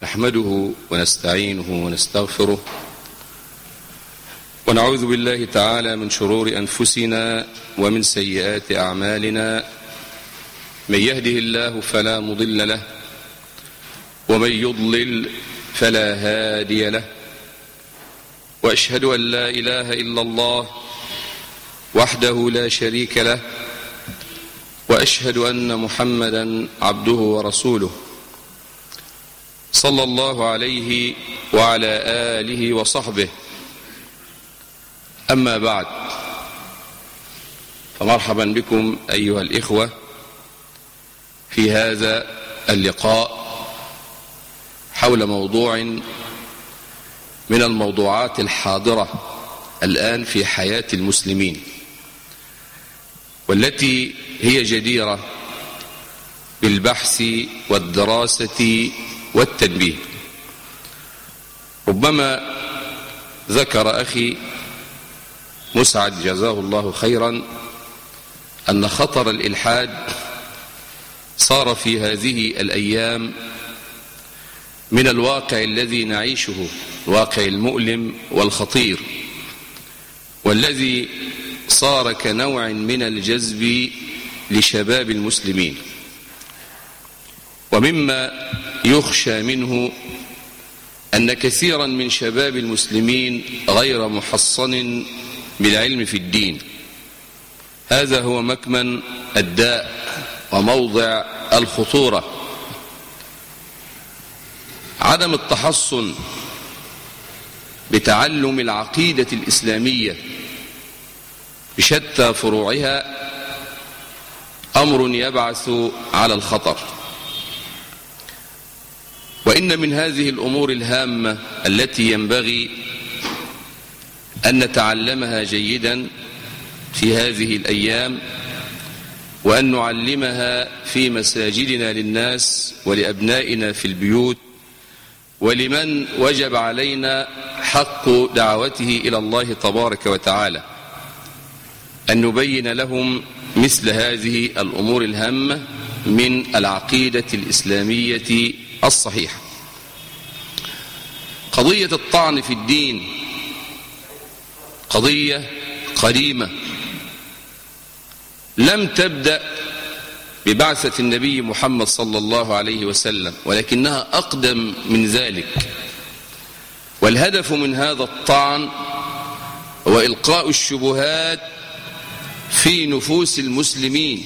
نحمده ونستعينه ونستغفره ونعوذ بالله تعالى من شرور أنفسنا ومن سيئات أعمالنا. من يهده الله فلا مضل له ومن يضلل فلا هادي له، وأشهد أن لا إله إلا الله وحده لا شريك له، وأشهد أن محمدا عبده ورسوله صلى الله عليه وعلى آله وصحبه. أما بعد، فمرحبا بكم أيها الإخوة في هذا اللقاء حول موضوع من الموضوعات الحاضرة الآن في حياة المسلمين، والتي هي جديرة بالبحث والدراسة والتنبيه. ربما ذكر أخي مسعد جزاه الله خيرا أن خطر الإلحاد صار في هذه الأيام من الواقع الذي نعيشه، الواقع المؤلم والخطير، والذي صار كنوع من الجذب لشباب المسلمين. ومما يخشى منه أن كثيرا من شباب المسلمين غير محصن بالعلم في الدين. هذا هو مكمن الداء وموضع الخطورة. عدم التحصن بتعلم العقيدة الإسلامية بشتى فروعها أمر يبعث على الخطر. وإن من هذه الأمور الهامة التي ينبغي أن نتعلمها جيدا في هذه الأيام، وأن نعلمها في مساجدنا للناس ولأبنائنا في البيوت، ولمن وجب علينا حق دعوته إلى الله تبارك وتعالى، أن نبين لهم مثل هذه الأمور الهامة من العقيدة الإسلامية الصحيحة. قضية الطعن في الدين قضية قديمة لم تبدأ ببعثة النبي محمد صلى الله عليه وسلم، ولكنها أقدم من ذلك. والهدف من هذا الطعن هو إلقاء الشبهات في نفوس المسلمين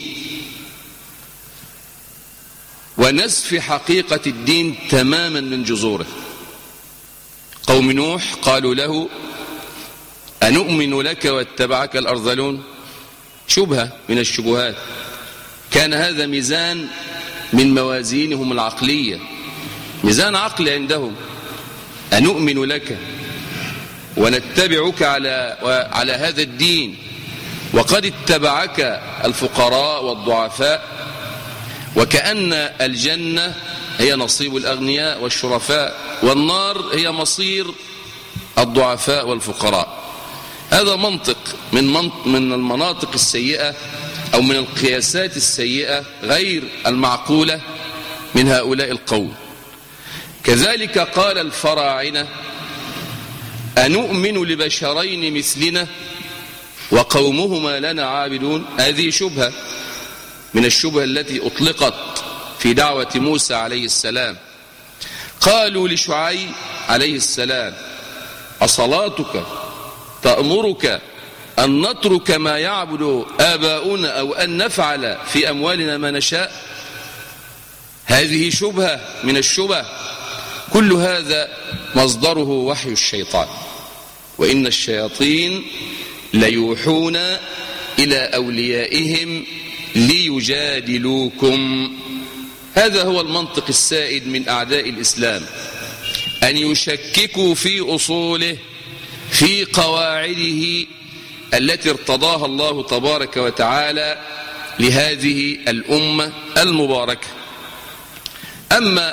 ونسف حقيقة الدين تماما من جذوره. قوم نوح قالوا له: أنؤمن لك واتبعك الأرذلون؟ شبهة من الشبهات. كان هذا ميزان من موازينهم العقلية، ميزان عقلي عندهم. أنؤمن لك ونتبعك على هذا الدين وقد اتبعك الفقراء والضعفاء، وكأن الجنة هي نصيب الأغنياء والشرفاء، والنار هي مصير الضعفاء والفقراء. هذا منطق من المناطق السيئة أو من القياسات السيئة غير المعقولة من هؤلاء القوم. كذلك قال الفراعنة: أنؤمن لبشرين مثلنا وقومهما لنا عابدون. هذه شبهة من الشبهة التي أطلقت في دعوة موسى عليه السلام. قالوا لشعيب عليه السلام: أصلاتك تأمرك أن نترك ما يعبد آباؤنا أو أن نفعل في أموالنا ما نشاء؟ هذه شبهة من الشبه. كل هذا مصدره وحي الشيطان، وإن الشياطين ليوحون إلى أوليائهم ليجادلوكم. هذا هو المنطق السائد من أعداء الإسلام، أن يشككوا في أصوله، في قواعده التي ارتضاها الله تبارك وتعالى لهذه الأمة المباركة. أما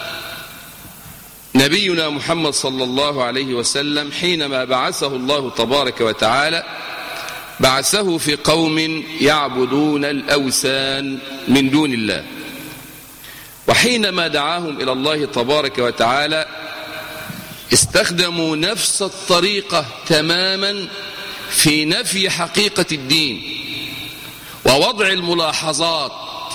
نبينا محمد صلى الله عليه وسلم حينما بعثه الله تبارك وتعالى بعثه في قوم يعبدون الأوثان من دون الله، وحينما دعاهم إلى الله تبارك وتعالى استخدموا نفس الطريقة تماما في نفي حقيقة الدين ووضع الملاحظات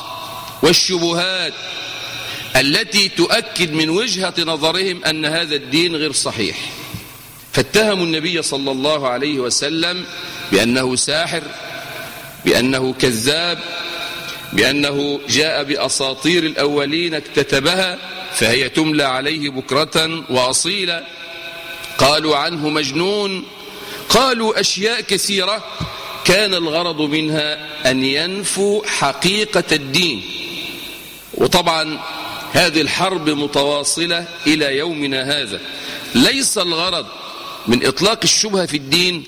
والشبهات التي تؤكد من وجهة نظرهم أن هذا الدين غير صحيح. فاتهموا النبي صلى الله عليه وسلم بأنه ساحر، بأنه كذاب، بأنه جاء بأساطير الأولين اكتتبها فهي تملى عليه بكرة وأصيلا. قالوا عنه مجنون، قالوا أشياء كثيرة كان الغرض منها أن ينفوا حقيقة الدين. وطبعا هذه الحرب متواصلة إلى يومنا هذا. ليس الغرض من إطلاق الشبهة في الدين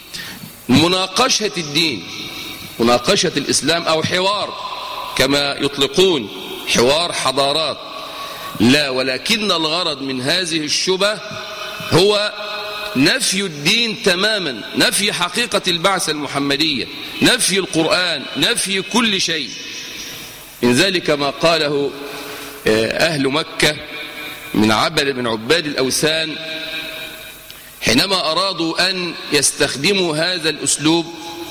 مناقشة الدين، مناقشة الإسلام أو حوار كما يطلقون، حوار حضارات، لا، ولكن الغرض من هذه الشبهة هو نفي الدين تماما، نفي حقيقة البعثة المحمدية، نفي القرآن، نفي كل شيء. من ذلك ما قاله أهل مكة من عباد الأوثان حينما أرادوا أن يستخدموا هذا الأسلوب،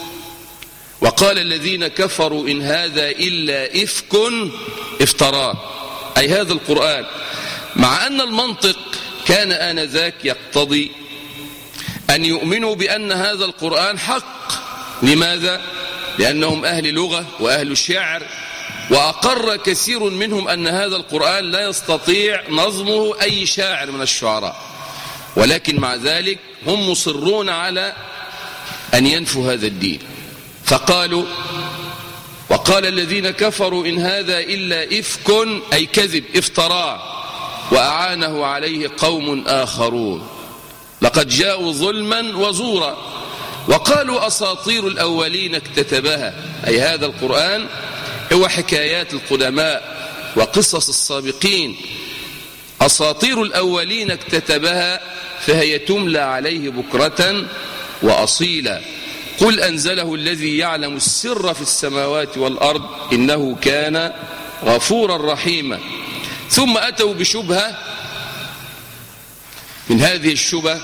وقال الذين كفروا إن هذا إلا إفك افتراه، أي هذا القرآن، مع أن المنطق كان آنذاك يقتضي أن يؤمنوا بأن هذا القرآن حق. لماذا؟ لأنهم أهل لغة وأهل شعر، وأقر كثير منهم أن هذا القرآن لا يستطيع نظمه أي شاعر من الشعراء، ولكن مع ذلك هم مصرون على أن ينفوا هذا الدين. فقالوا وقال الذين كفروا إن هذا إلا إفك، أي كذب، افتراه، وأعانه عليه قوم آخرون لقد جاءوا ظلما وزورا. وقالوا أساطير الأولين اكتتبها، أي هذا القرآن هو حكايات القدماء وقصص السابقين، أساطير الأولين اكتتبها فهي تملى عليه بكرة وأصيلا. قل أنزله الذي يعلم السر في السماوات والأرض إنه كان غفورا رحيما. ثم أتوا بشبهة من هذه الشبهة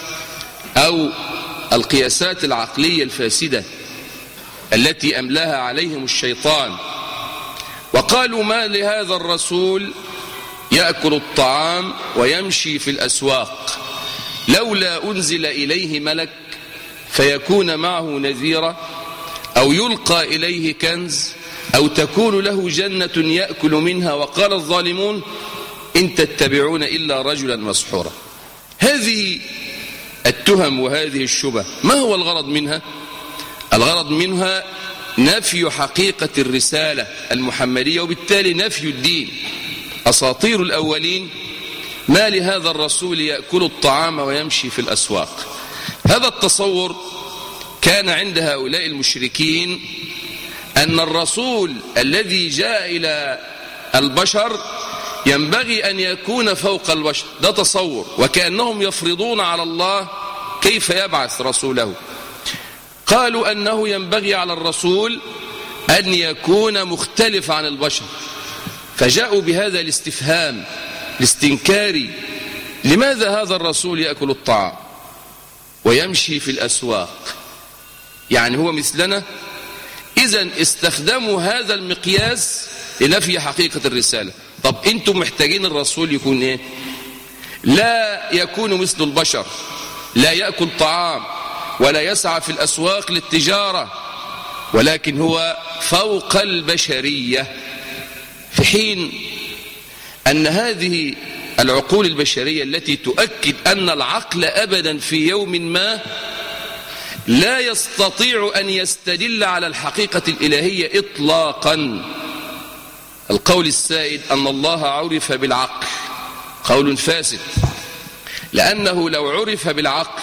أو القياسات العقلية الفاسدة التي أملاها عليهم الشيطان، وقالوا ما لهذا الرسول يأكل الطعام ويمشي في الأسواق، لولا أنزل إليه ملك فيكون معه نذيرا، أو يلقى إليه كنز، أو تكون له جنة يأكل منها. وقال الظالمون إن تتبعون إلا رجلا مسحورا. هذه التهم وهذه الشبه ما هو الغرض منها؟ الغرض منها نفي حقيقة الرسالة المحمدية، وبالتالي نفي الدين. أساطير الأولين، ما لهذا الرسول يأكل الطعام ويمشي في الأسواق. هذا التصور كان عند هؤلاء المشركين أن الرسول الذي جاء إلى البشر ينبغي أن يكون فوق البشر. ده تصور، وكأنهم يفرضون على الله كيف يبعث رسوله. قالوا أنه ينبغي على الرسول أن يكون مختلف عن البشر، فجاءوا بهذا الاستفهام الاستنكاري: لماذا هذا الرسول يأكل الطعام ويمشي في الأسواق؟ يعني هو مثلنا؟ إذن استخدموا هذا المقياس لنفي حقيقة الرسالة. طب أنتم محتاجين الرسول يكون إيه؟ لا يكون مثل البشر، لا يأكل طعام ولا يسعى في الأسواق للتجارة، ولكن هو فوق البشرية، في حين أن هذه العقول البشرية التي تؤكد أن العقل أبدا في يوم ما لا يستطيع أن يستدل على الحقيقة الإلهية إطلاقا. القول السائد أن الله عرف بالعقل قول فاسد، لأنه لو عرف بالعقل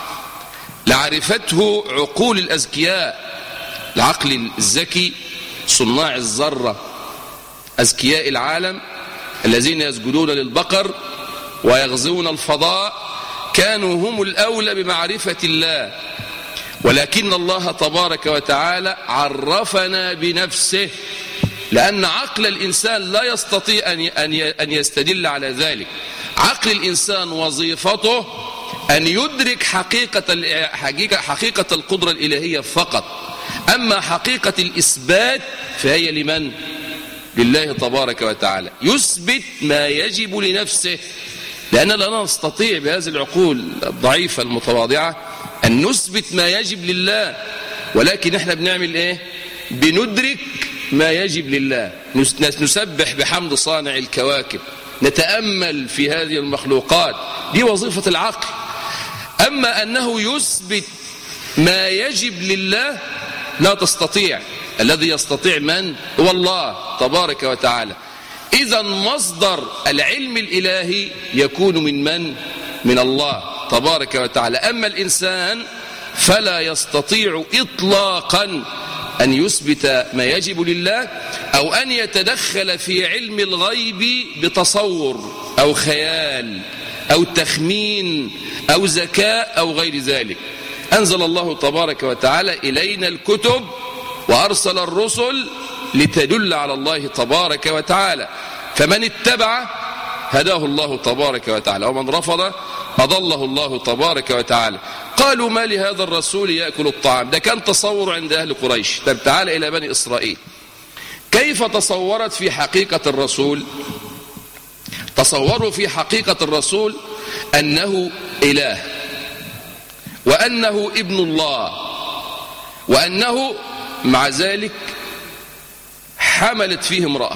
لعرفته عقول الأذكياء. العقل الذكي، صناع الذرة، أذكياء العالم الذين يسجدون للبقر ويغزون الفضاء، كانوا هم الأولى بمعرفة الله، ولكن الله تبارك وتعالى عرفنا بنفسه لأن عقل الإنسان لا يستطيع أن يستدل على ذلك. عقل الإنسان وظيفته أن يدرك حقيقة القدرة الإلهية فقط. أما حقيقة الإثبات فهي لمن؟ لله تبارك وتعالى. يثبت ما يجب لنفسه، لأننا لا نستطيع بهذه العقول الضعيفة المتواضعة أن نثبت ما يجب لله، ولكن احنا بنعمل ايه؟ بندرك ما يجب لله، نسبح بحمد صانع الكواكب، نتأمل في هذه المخلوقات، دي وظيفة العقل. أما أنه يثبت ما يجب لله لا تستطيع. الذي يستطيع من؟ هو الله تبارك وتعالى. إذا مصدر العلم الإلهي يكون من؟ من الله تبارك وتعالى. أما الإنسان فلا يستطيع إطلاقا أن يثبت ما يجب لله أو أن يتدخل في علم الغيب بتصور أو خيال أو تخمين أو ذكاء أو غير ذلك. أنزل الله تبارك وتعالى إلينا الكتب وأرسل الرسل لتدل على الله تبارك وتعالى، فمن اتبع هداه الله تبارك وتعالى، ومن رفض أضله الله تبارك وتعالى. قالوا ما لهذا الرسول يأكل الطعام؟ ده كان تصور عند أهل قريش. طب تعال إلى بني إسرائيل، كيف تصورت في حقيقة الرسول؟ تصوروا في حقيقة الرسول أنه إله، وأنه ابن الله، وأنه مع ذلك حملت فيه امرأة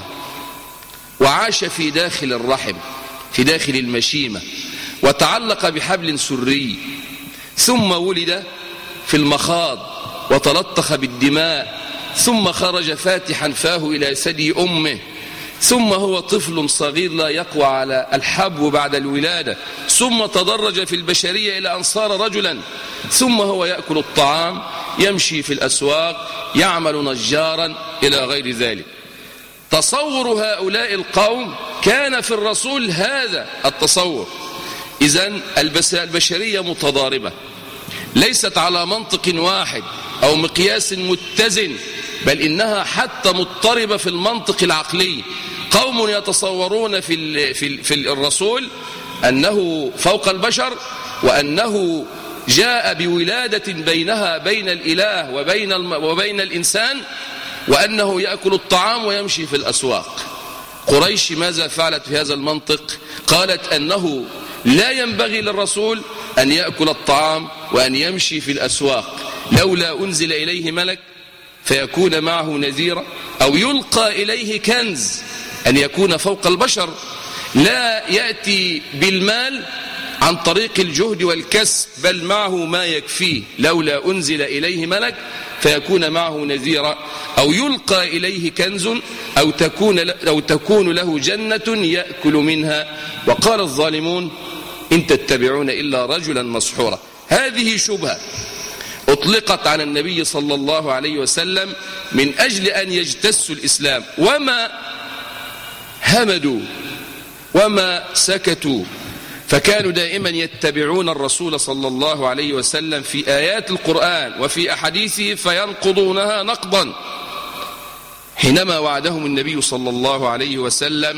وعاش في داخل الرحم في داخل المشيمة وتعلق بحبل سري، ثم ولد في المخاض وتلطخ بالدماء، ثم خرج فاتحا فاه إلى ثدي أمه، ثم هو طفل صغير لا يقوى على الحبو بعد الولادة، ثم تدرج في البشرية إلى أن صار رجلا، ثم هو يأكل الطعام، يمشي في الأسواق، يعمل نجارا إلى غير ذلك. تصور هؤلاء القوم كان في الرسول هذا التصور. إذن البشرية متضاربة، ليست على منطق واحد أو مقياس متزن، بل إنها حتى مضطربة في المنطق العقلي. قوم يتصورون في الرسول أنه فوق البشر، وأنه جاء بولادة بينها بين الإله وبين الإنسان، وأنه يأكل الطعام ويمشي في الأسواق. قريش ماذا فعلت في هذا المنطق؟ قالت أنه لا ينبغي للرسول أن يأكل الطعام وأن يمشي في الأسواق، لولا أنزل إليه ملك فيكون معه نذيرا، أو يلقى إليه كنز، أن يكون فوق البشر، لا يأتي بالمال عن طريق الجهد والكسب، بل معه ما يكفيه، لولا أنزل إليه ملك فيكون معه نذيرا، أو يلقى إليه كنز، أو تكون له جنة يأكل منها. وقال الظالمون إن تتبعون إلا رجلا مسحورا. هذه شبهة أطلقت على النبي صلى الله عليه وسلم من أجل أن يجتسوا الإسلام، وما همدوا وما سكتوا، فكانوا دائما يتبعون الرسول صلى الله عليه وسلم في آيات القرآن وفي أحاديثه فينقضونها نقضا. حينما وعدهم النبي صلى الله عليه وسلم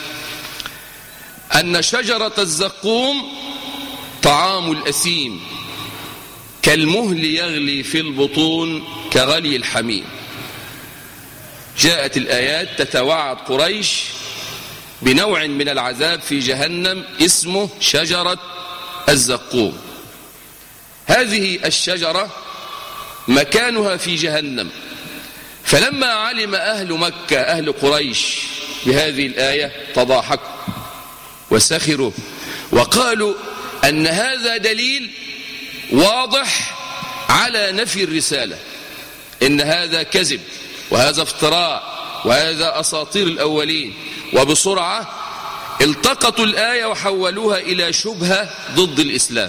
أن شجرة الزقوم طعام الأثيم كالمهل يغلي في البطون كغلي الحميم، جاءت الآيات تتوعد قريش بنوع من العذاب في جهنم اسمه شجرة الزقوم. هذه الشجرة مكانها في جهنم. فلما علم أهل مكة أهل قريش بهذه الآية تضاحكوا وسخروا وقالوا أن هذا دليل واضح على نفي الرسالة، إن هذا كذب وهذا افتراء وهذا أساطير الأولين. وبسرعة التقطوا الآية وحولوها إلى شبهة ضد الإسلام.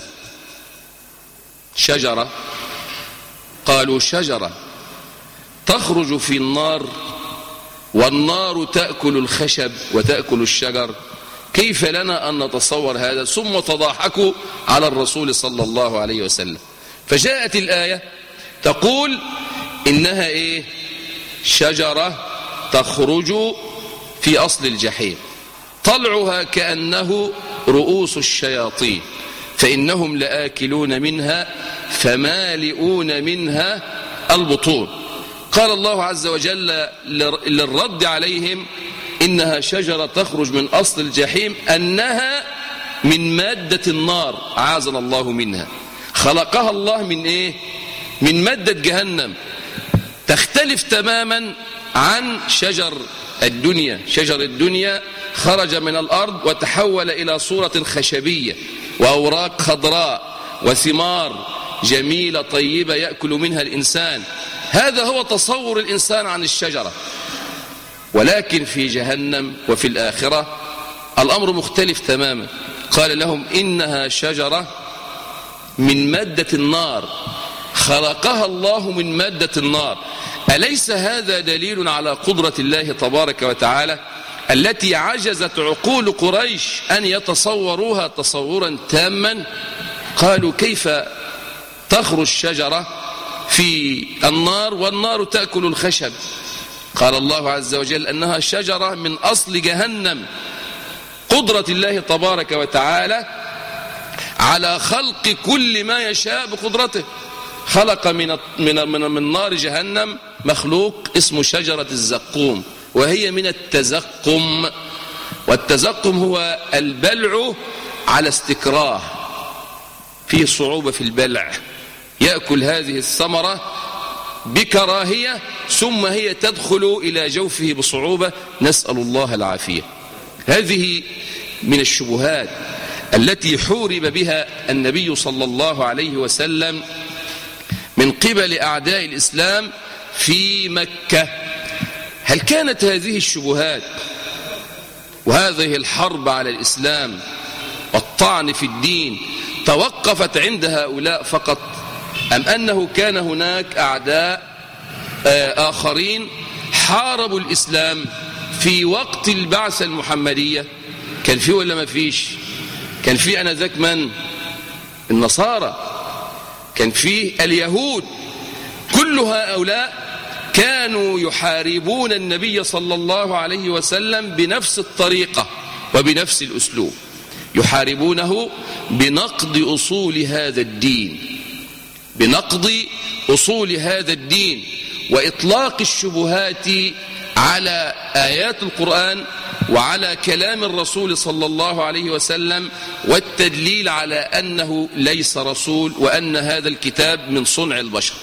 شجرة، قالوا شجرة تخرج في النار والنار تأكل الخشب وتأكل الشجر، كيف لنا أن نتصور هذا؟ ثم تضاحكوا على الرسول صلى الله عليه وسلم. فجاءت الآية تقول إنها إيه؟ شجرة تخرج في أصل الجحيم طلعها كأنه رؤوس الشياطين فإنهم لآكلون منها فمالئون منها البطون. قال الله عز وجل للرد عليهم إنها شجرة تخرج من أصل الجحيم أنها من مادة النار عاذنا الله منها. خلقها الله من إيه؟ من مادة جهنم تختلف تماما عن شجر الدنيا. شجر الدنيا خرج من الأرض وتحول إلى صورة خشبية وأوراق خضراء وثمار جميلة طيبة يأكل منها الإنسان. هذا هو تصور الإنسان عن الشجرة. ولكن في جهنم وفي الآخرة الأمر مختلف تماما. قال لهم إنها شجرة من مادة النار خلقها الله من مادة النار. أليس هذا دليل على قدرة الله تبارك وتعالى التي عجزت عقول قريش أن يتصوروها تصورا تاما؟ قالوا كيف تخرج شجرة في النار والنار تأكل الخشب؟ قال الله عز وجل أنها شجرة من أصل جهنم. قدرة الله تبارك وتعالى على خلق كل ما يشاء بقدرته. خلق من نار جهنم مخلوق اسمه شجرة الزقوم وهي من التزقم. والتزقم هو البلع على استكراه، فيه صعوبة في البلع، يأكل هذه الثمرة بكراهية ثم هي تدخل إلى جوفه بصعوبة، نسأل الله العافية. هذه من الشبهات التي حورب بها النبي صلى الله عليه وسلم من قبل أعداء الإسلام في مكة. هل كانت هذه الشبهات وهذه الحرب على الإسلام والطعن في الدين توقفت عند هؤلاء فقط، أم أنه كان هناك أعداء آخرين حاربوا الإسلام في وقت البعثة المحمدية؟ كان فيه ولا ما فيش؟ كان فيه أنذاك من؟ النصارى، كان فيه اليهود. كل هؤلاء كانوا يحاربون النبي صلى الله عليه وسلم بنفس الطريقة وبنفس الأسلوب، يحاربونه بنقض أصول هذا الدين، بنقض أصول هذا الدين وإطلاق الشبهات على آيات القرآن وعلى كلام الرسول صلى الله عليه وسلم والتدليل على أنه ليس رسول وأن هذا الكتاب من صنع البشر.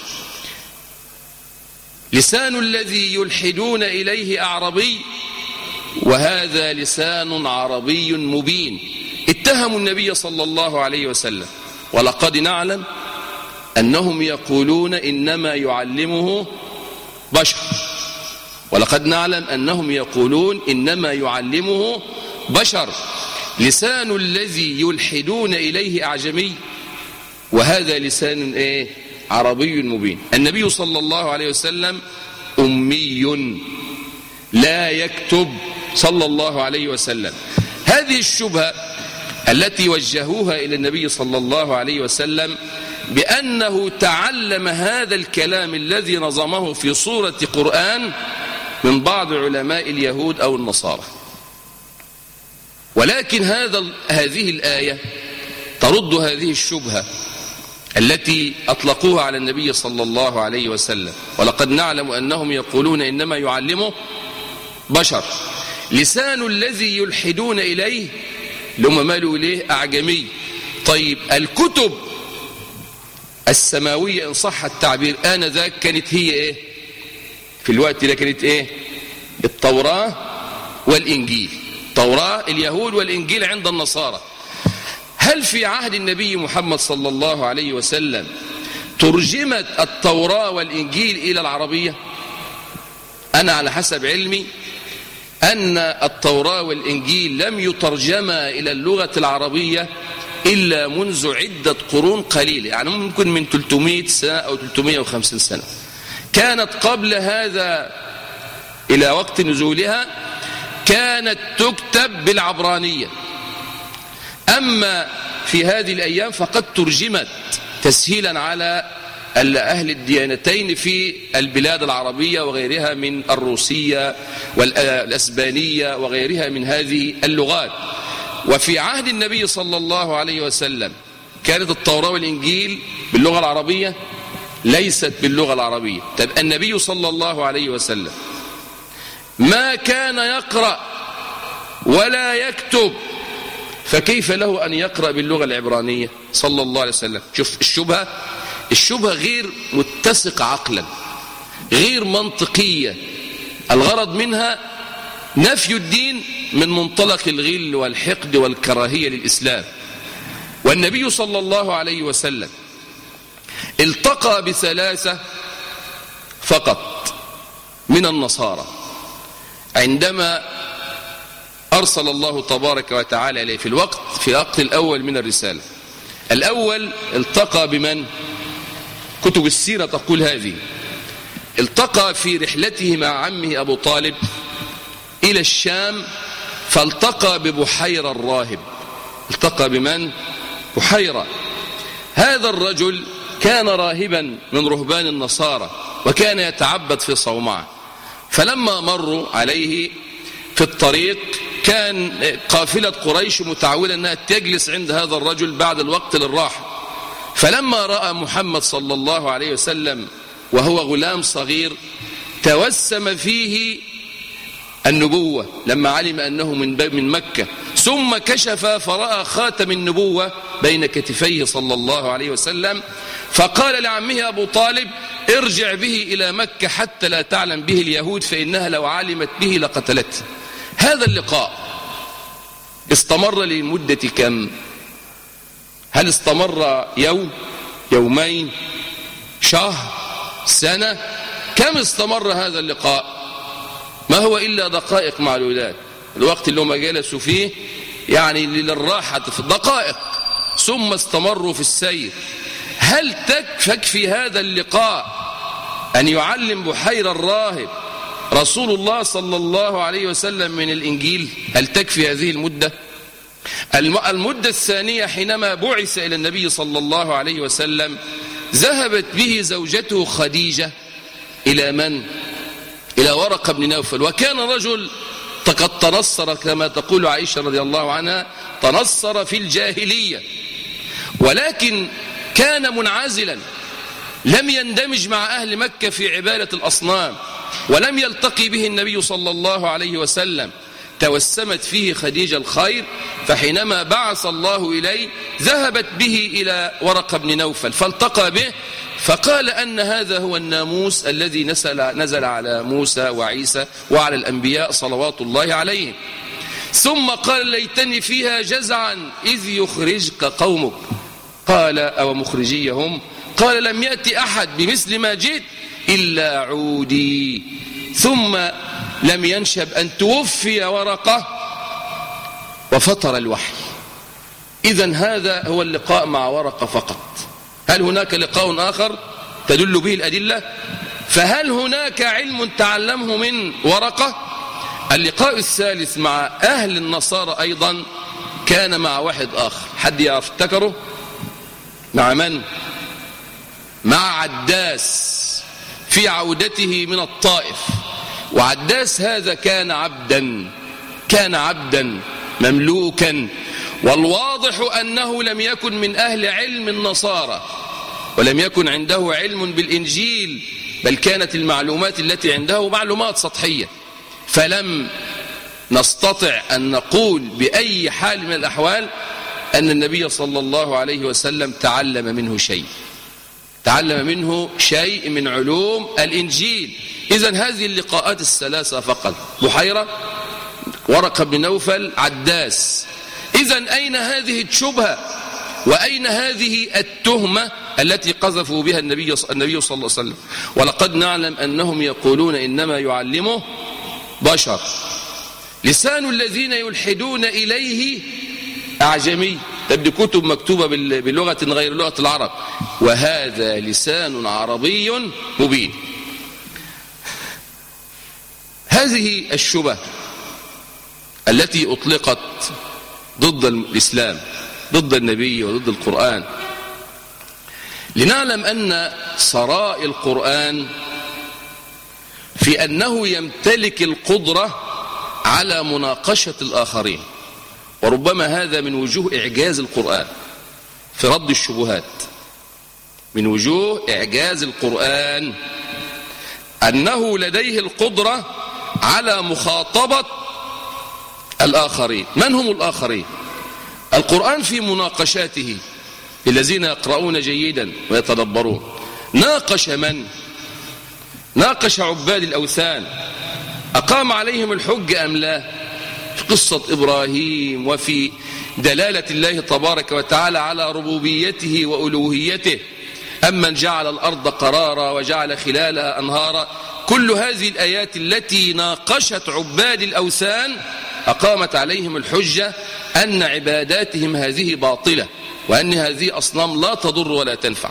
لسان الذي يلحدون إليه أعربي وهذا لسان عربي مبين. اتهموا النبي صلى الله عليه وسلم ولقد نعلم أنهم يقولون إنما يعلمه بشر، ولقد نعلم أنهم يقولون إنما يعلمه بشر. لسان الذي يلحدون إليه أعجمي وهذا لسان إيه؟ عربي مبين. النبي صلى الله عليه وسلم أمي لا يكتب صلى الله عليه وسلم. هذه الشبهة التي وجهوها إلى النبي صلى الله عليه وسلم بأنه تعلم هذا الكلام الذي نظمه في صورة قرآن من بعض علماء اليهود أو النصارى. ولكن هذه الآية ترد هذه الشبهة التي أطلقوها على النبي صلى الله عليه وسلم. ولقد نعلم أنهم يقولون إنما يعلمه بشر. لسان الذي يلحدون إليه لما مالوا إليه أعجمي. طيب الكتب السماوية إن صح التعبير آنذاك كانت هي إيه؟ في الوقت ده كانت إيه؟ التوراة والإنجيل. توراة اليهود والإنجيل عند النصارى. هل في عهد النبي محمد صلى الله عليه وسلم ترجمت التوراة والإنجيل إلى العربية؟ أنا على حسب علمي أن التوراة والإنجيل لم يترجما إلى اللغة العربية إلا منذ عدة قرون قليلة، يعني ممكن من 300 سنة أو 350 سنة. كانت قبل هذا إلى وقت نزولها كانت تكتب بالعبرانية. أما في هذه الأيام فقد ترجمت تسهيلا على أهل الديانتين في البلاد العربية وغيرها من الروسية والأسبانية وغيرها من هذه اللغات. وفي عهد النبي صلى الله عليه وسلم كانت التوراة والإنجيل باللغة العربية؟ ليست باللغة العربية. طب النبي صلى الله عليه وسلم ما كان يقرأ ولا يكتب، فكيف له أن يقرأ باللغة العبرانية صلى الله عليه وسلم؟ شوف الشبهة غير متسقة عقلا، غير منطقية، الغرض منها نفي الدين من منطلق الغل والحقد والكراهية للإسلام. والنبي صلى الله عليه وسلم التقى بثلاثة فقط من النصارى عندما أرسل الله تبارك وتعالى إليه في الوقت الأول من الرسالة. الأول التقى بمن؟ كتب السيرة تقول هذه: التقى في رحلته مع عمه أبو طالب إلى الشام، فالتقى ببحيرة الراهب. التقى بمن؟ بحيرة. هذا الرجل كان راهبا من رهبان النصارى وكان يتعبد في صومعة. فلما مروا عليه في الطريق كان قافلة قريش متعودة أنها تجلس عند هذا الرجل بعد الوقت للراحة. فلما رأى محمد صلى الله عليه وسلم وهو غلام صغير توسم فيه النبوة لما علم أنه من مكة، ثم كشف فرأى خاتم النبوة بين كتفيه صلى الله عليه وسلم، فقال لعمه أبو طالب: ارجع به إلى مكة حتى لا تعلم به اليهود، فإنها لو علمت به لقتلته. هذا اللقاء استمر لمدة كم؟ هل استمر يوم، يومين، شهر، سنة؟ كم استمر هذا اللقاء؟ ما هو إلا دقائق معدودات. الوقت اللي هم جلسوا فيه يعني للراحة في دقائق، ثم استمروا في السير. هل تكفي هذا اللقاء أن يعلم بحيرة الراهب رسول الله صلى الله عليه وسلم من الإنجيل؟ هل تكفي هذه المدة؟ المدة الثانية حينما بعث إلى النبي صلى الله عليه وسلم ذهبت به زوجته خديجة إلى من؟ إلى ورقة بن نوفل. وكان رجل قد تنصر كما تقول عائشة رضي الله عنها، تنصر في الجاهلية، ولكن كان منعزلا، لم يندمج مع أهل مكة في عبادة الأصنام، ولم يلتقي به النبي صلى الله عليه وسلم. توسمت فيه خديجة الخير، فحينما بعث الله إليه ذهبت به إلى ورقة بن نوفل فالتقى به، فقال أن هذا هو الناموس الذي نزل على موسى وعيسى وعلى الأنبياء صلوات الله عليهم. ثم قال: ليتني فيها جزعا إذ يخرجك قومك. قال: أو مخرجيهم؟ قال: لم يأتي أحد بمثل ما جئت إلا عودي. ثم لم ينشب أن توفي ورقة وفطر الوحي. إذن هذا هو اللقاء مع ورقة فقط. هل هناك لقاء آخر تدل به الأدلة؟ فهل هناك علم تعلمه من ورقة؟ اللقاء الثالث مع أهل النصارى أيضا كان مع واحد آخر. حد يفتكره؟ مع من؟ مع عداس في عودته من الطائف. وعداس هذا كان عبدا مملوكا، والواضح أنه لم يكن من أهل علم النصارى، ولم يكن عنده علم بالإنجيل، بل كانت المعلومات التي عنده معلومات سطحية. فلم نستطع أن نقول بأي حال من الأحوال أن النبي صلى الله عليه وسلم تعلم منه شيء من علوم الإنجيل. إذن هذه اللقاءات الثلاثة فقط: بحيرة، ورقة بن نوفل، عداس. إذن أين هذه الشبهة وأين هذه التهمة التي قذفوا بها النبي صلى الله عليه وسلم؟ ولقد نعلم أنهم يقولون إنما يعلمه بشر، لسان الذين يلحدون إليه أعجمي. تبدو كتب مكتوبة بلغة غير لغة العرب، وهذا لسان عربي مبين. هذه الشبهة التي أطلقت ضد الإسلام، ضد النبي وضد القرآن، لنعلم أن ثراء القرآن في أنه يمتلك القدرة على مناقشة الآخرين، وربما هذا من وجوه إعجاز القرآن في رد الشبهات. من وجوه إعجاز القرآن أنه لديه القدرة على مخاطبة الآخرين. من هم الآخرين؟ القرآن في مناقشاته الذين يقرؤون جيدا ويتدبرون ناقش من؟ ناقش عباد الأوثان، أقام عليهم الحج أم لا؟ في قصة إبراهيم وفي دلالة الله تبارك وتعالى على ربوبيته وألوهيته، أمن جعل الأرض قرارا وجعل خلالها أنهارا. كل هذه الآيات التي ناقشت عباد الأوثان أقامت عليهم الحجة أن عباداتهم هذه باطلة، وأن هذه أصنام لا تضر ولا تنفع.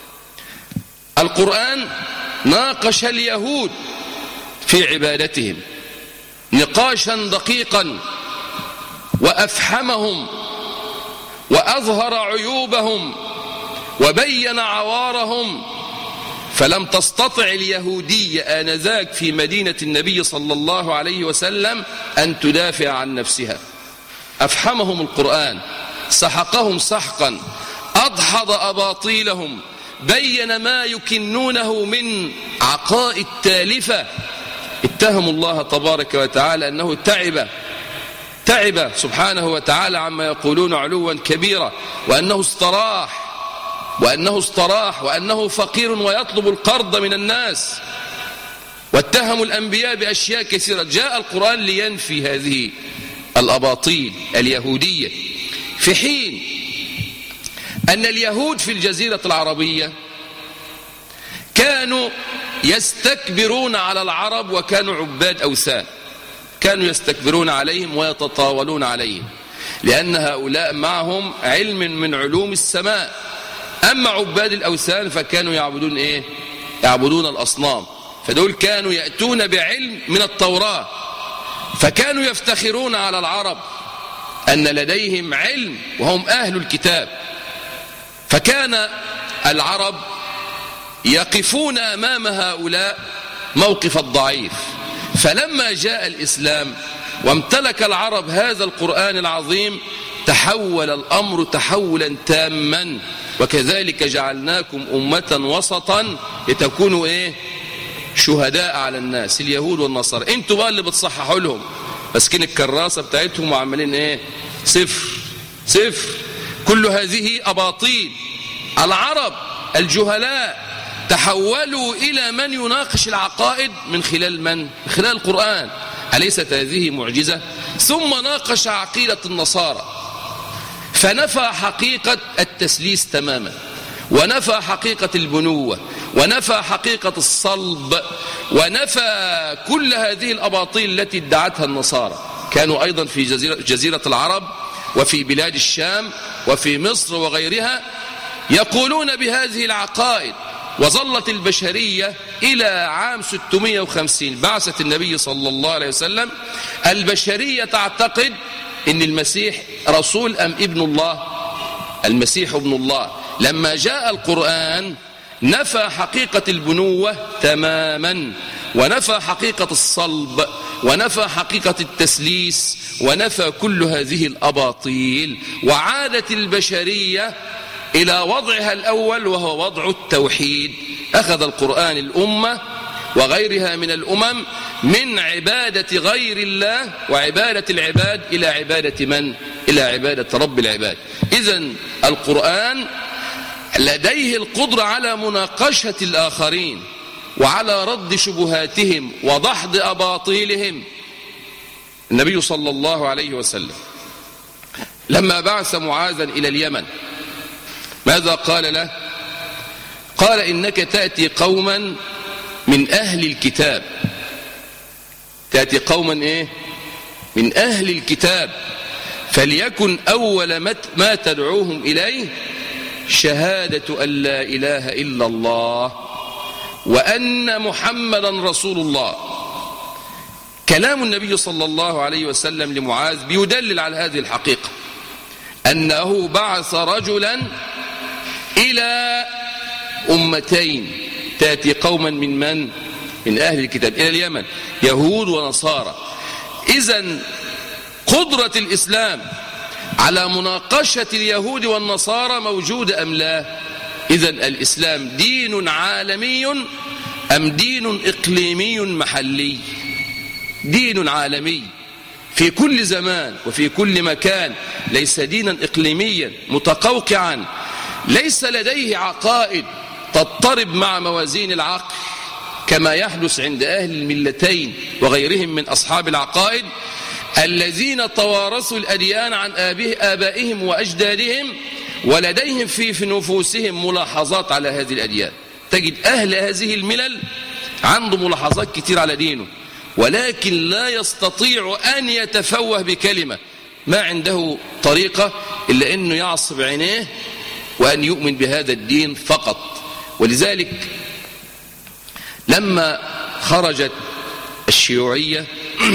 القرآن ناقش اليهود في عبادتهم نقاشا دقيقا، وأفحمهم وأظهر عيوبهم وبين عوارهم، فلم تستطع اليهودية آنذاك في مدينة النبي صلى الله عليه وسلم أن تدافع عن نفسها. أفحمهم القرآن، سحقهم سحقا، أدحض أباطيلهم، بين ما يكنونه من عقائد تالفة. اتهموا الله تبارك وتعالى أنه تعب سبحانه وتعالى عما يقولون علوا كبيرا، وأنه استراح وأنه فقير ويطلب القرض من الناس، واتهموا الأنبياء بأشياء كثيرة. جاء القرآن لينفي هذه الأباطيل اليهودية، في حين أن اليهود في الجزيرة العربية كانوا يستكبرون على العرب، وكانوا عباد أوثان، كانوا يستكبرون عليهم ويتطاولون عليهم، لأن هؤلاء معهم علم من علوم السماء. أما عباد الأوثان فكانوا يعبدون إيه؟ يعبدون الأصنام. فدول كانوا يأتون بعلم من التوراة، فكانوا يفتخرون على العرب أن لديهم علم وهم أهل الكتاب. فكان العرب يقفون أمام هؤلاء موقف الضعيف. فلما جاء الإسلام وامتلك العرب هذا القرآن العظيم تحول الأمر تحولا تاما، وكذلك جعلناكم أمة وسطا لتكونوا إيه؟ شهداء على الناس. اليهود والنصارى انتوا بقى اللي بتصححوا لهم، بس كان الكراسة بتاعتهم وعملين إيه؟ صفر. كل هذه أباطيل. العرب الجهلاء تحولوا إلى من يناقش العقائد من خلال من؟ من خلال القرآن. أليست هذه معجزة؟ ثم ناقش عقيدة النصارى، فنفى حقيقة التسليس تماما، ونفى حقيقة البنوة، ونفى حقيقة الصلب، ونفى كل هذه الأباطيل التي ادعتها النصارى. كانوا أيضا في جزيرة العرب وفي بلاد الشام وفي مصر وغيرها يقولون بهذه العقائد. وظلت البشرية إلى عام 650 بعثة النبي صلى الله عليه وسلم البشرية تعتقد إن المسيح رسول أم ابن الله. المسيح ابن الله. لما جاء القرآن نفى حقيقة البنوة تماما، ونفى حقيقة الصلب، ونفى حقيقة التسليس، ونفى كل هذه الأباطيل، وعادت البشرية إلى وضعها الأول وهو وضع التوحيد. أخذ القرآن الأمة وغيرها من الأمم من عبادة غير الله وعبادة العباد إلى عبادة من؟ إلى عبادة رب العباد. إذن القرآن لديه القدرة على مناقشة الآخرين وعلى رد شبهاتهم ودحض أباطيلهم. النبي صلى الله عليه وسلم لما بعث معاذا إلى اليمن ماذا قال له؟ قال إنك تأتي قوما من أهل الكتاب. تأتي قوما إيه؟ من أهل الكتاب، فليكن أول ما تدعوهم إليه شهادة أن لا إله إلا الله وأن محمدا رسول الله. كلام النبي صلى الله عليه وسلم لمعاذ بيدلل على هذه الحقيقة، أنه بعث رجلا إلى أمتين، تأتي قوما من أهل الكتاب إلى اليمن، يهود ونصارى. إذن قدرة الإسلام على مناقشة اليهود والنصارى موجودة أم لا؟ إذن الإسلام دين عالمي أم دين إقليمي محلي؟ دين عالمي في كل زمان وفي كل مكان، ليس دينا إقليميا متقوقعا ليس لديه عقائد تضطرب مع موازين العقل كما يحدث عند أهل الملتين وغيرهم من أصحاب العقائد الذين توارثوا الأديان عن آبائهم وأجدادهم، ولديهم في نفوسهم ملاحظات على هذه الأديان. تجد أهل هذه الملل عنده ملاحظات كتير على دينه، ولكن لا يستطيع أن يتفوه بكلمة، ما عنده طريقة إلا أنه يعصب عينيه وأن يؤمن بهذا الدين فقط. ولذلك لما خرجت الشيوعية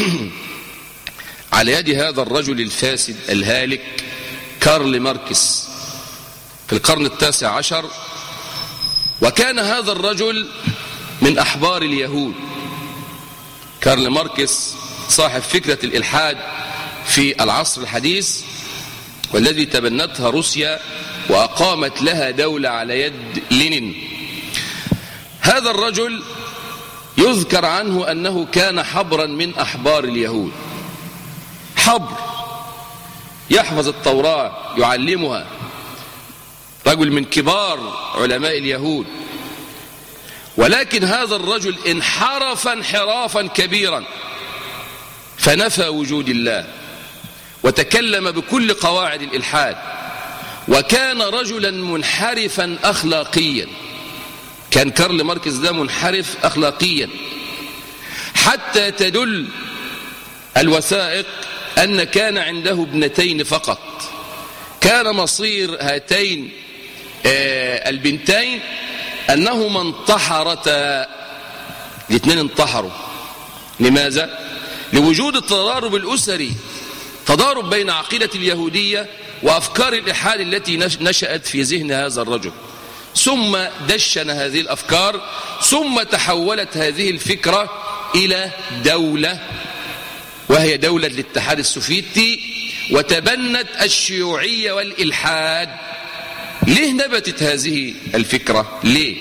على يد هذا الرجل الفاسد الهالك كارل ماركس في القرن 19، وكان هذا الرجل من أحبار اليهود. كارل ماركس صاحب فكرة الإلحاد في العصر الحديث، والذي تبنتها روسيا وأقامت لها دولة على يد لينين. هذا الرجل يذكر عنه أنه كان حبرا من أحبار اليهود، حبر يحفظ التوراة يعلمها، رجل من كبار علماء اليهود. ولكن هذا الرجل انحرف انحرافا كبيرا، فنفى وجود الله وتكلم بكل قواعد الإلحاد، وكان رجلا منحرفا أخلاقيا. كان كارل ماركس ده منحرف أخلاقيا، حتى تدل الوثائق أن كان عنده ابنتين فقط. كان مصير هاتين البنتين أنهما انتحرتا، الاثنين انتحروا. لماذا؟ لوجود التضارب الأسري، تضارب بين عقيدة اليهودية وأفكار الإلحاد التي نشأت في ذهن هذا الرجل، ثم دشن هذه الأفكار، ثم تحولت هذه الفكرة إلى دولة، وهي دولة الاتحاد السوفيتي، وتبنت الشيوعية والإلحاد. ليه نبتت هذه الفكرة؟ ليه؟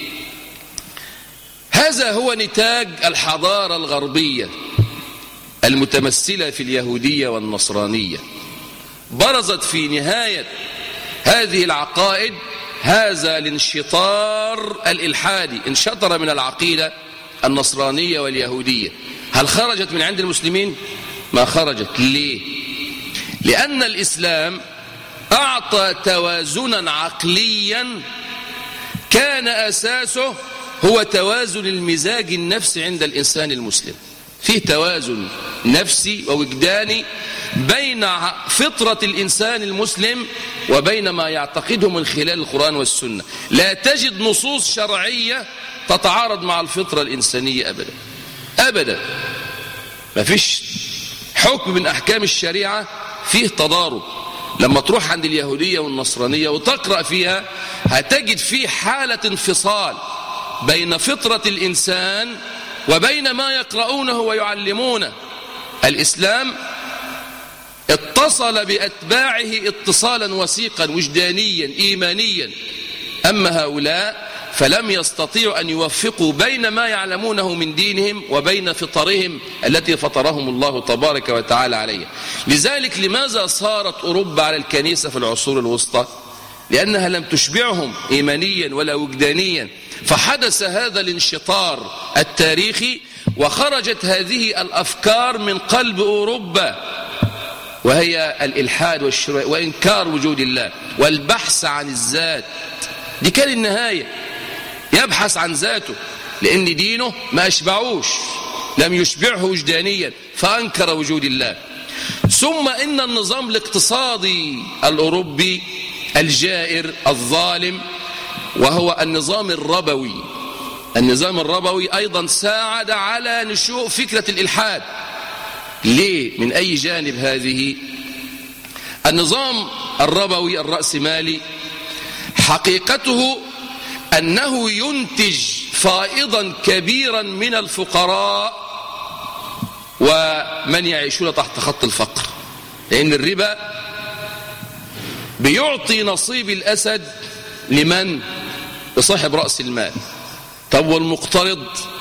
هذا هو نتاج الحضارة الغربية المتمثلة في اليهودية والنصرانية. برزت في نهاية هذه العقائد هذا الانشطار الإلحادي، انشطر من العقيدة النصرانية واليهودية. هل خرجت من عند المسلمين؟ ما خرجت. ليه؟ لأن الإسلام أعطى توازنا عقليا كان أساسه هو توازن المزاج النفسي عند الإنسان المسلم. فيه توازن نفسي ووجداني بين فطرة الإنسان المسلم وبين ما يعتقده من خلال القرآن والسنة. لا تجد نصوص شرعية تتعارض مع الفطرة الإنسانية أبدا أبدا. ما فيش حكم من أحكام الشريعة فيه تضارب. لما تروح عند اليهودية والنصرانية وتقرأ فيها هتجد فيه حالة انفصال بين فطرة الإنسان وبين ما يقرؤونه ويعلمونه. الإسلام اتصل بأتباعه اتصالا وثيقا وجدانيا إيمانيا، أما هؤلاء فلم يستطيعوا أن يوفقوا بين ما يعلمونه من دينهم وبين فطرهم التي فطرهم الله تبارك وتعالى عليها. لذلك لماذا صارت أوروبا على الكنيسة في العصور الوسطى؟ لأنها لم تشبعهم إيمانيا ولا وجدانيا، فحدث هذا الانشطار التاريخي وخرجت هذه الأفكار من قلب أوروبا، وهي الإلحاد وإنكار وجود الله والبحث عن الذات. دي كان النهاية، يبحث عن ذاته لأن دينه ما أشبعوش، لم يشبعه وجدانيا فأنكر وجود الله. ثم إن النظام الاقتصادي الأوروبي الجائر الظالم وهو النظام الربوي، النظام الربوي أيضا ساعد على نشوء فكرة الإلحاد. ليه؟ من أي جانب هذه؟ النظام الربوي الرأسمالي حقيقته أنه ينتج فائضا كبيرا من الفقراء ومن يعيشون تحت خط الفقر، لأن الربا بيعطي نصيب الأسد لمن؟ لصاحب رأس المال. طب والمقترض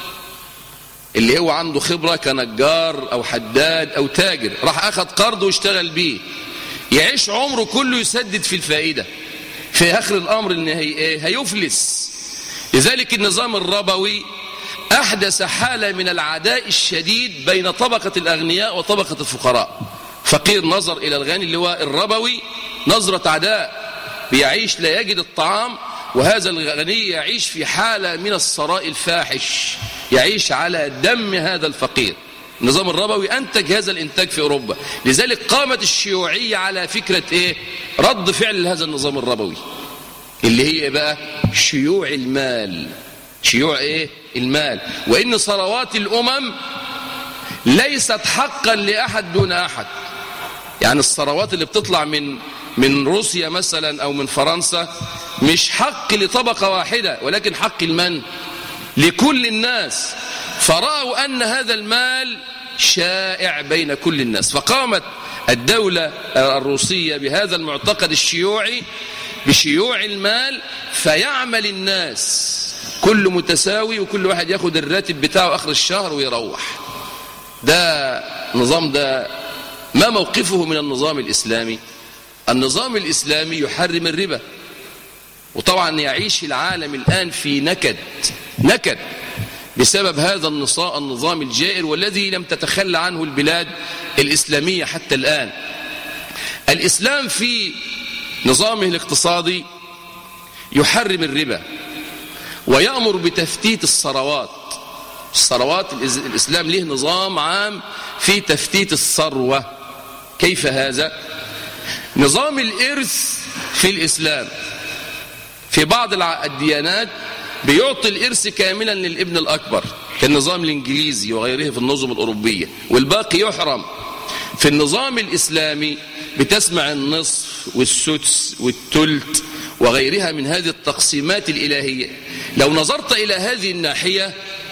اللي هو عنده خبرة كنجار أو حداد أو تاجر، راح أخذ قرض واشتغل بيه، يعيش عمره كله يسدد في الفائدة، في آخر الأمر إن هيفلس. لذلك النظام الربوي أحدث حالة من العداء الشديد بين طبقة الأغنياء وطبقة الفقراء. فقير نظر إلى الغني اللي هو الربوي نظرة عداء، بيعيش لا يجد الطعام، وهذا الغني يعيش في حالة من الثراء الفاحش، يعيش على دم هذا الفقير. النظام الربوي أنتج هذا الإنتاج في أوروبا. لذلك قامت الشيوعية على فكرة رد فعل لهذا النظام الربوي، اللي هي بقى شيوع المال. شيوع المال، وإن ثروات الأمم ليست حقا لأحد دون أحد. يعني الثروات اللي بتطلع من روسيا مثلا أو من فرنسا مش حق لطبقة واحدة، ولكن حق المن؟ لكل الناس. فرأوا أن هذا المال شائع بين كل الناس، فقامت الدولة الروسية بهذا المعتقد الشيوعي بشيوع المال، فيعمل الناس كل متساوي، وكل واحد ياخد الراتب بتاعه آخر الشهر ويروح. ده نظام، ده ما موقفه من النظام الإسلامي؟ النظام الإسلامي يحرم الربا، وطبعا يعيش العالم الآن في نكد بسبب هذا النظام الجائر، والذي لم تتخلى عنه البلاد الإسلامية حتى الآن. الإسلام في نظامه الاقتصادي يحرم الربا ويأمر بتفتيت الثروات. الإسلام له نظام عام في تفتيت الثروة. كيف هذا؟ نظام الإرث في الإسلام في بعض الديانات بيعطي الإرث كاملا للابن الأكبر كالنظام الإنجليزي وغيره في النظم الأوروبية، والباقي يحرم. في النظام الإسلامي بتسمع النصف والسدس والثلث وغيرها من هذه التقسيمات الإلهية. لو نظرت إلى هذه الناحية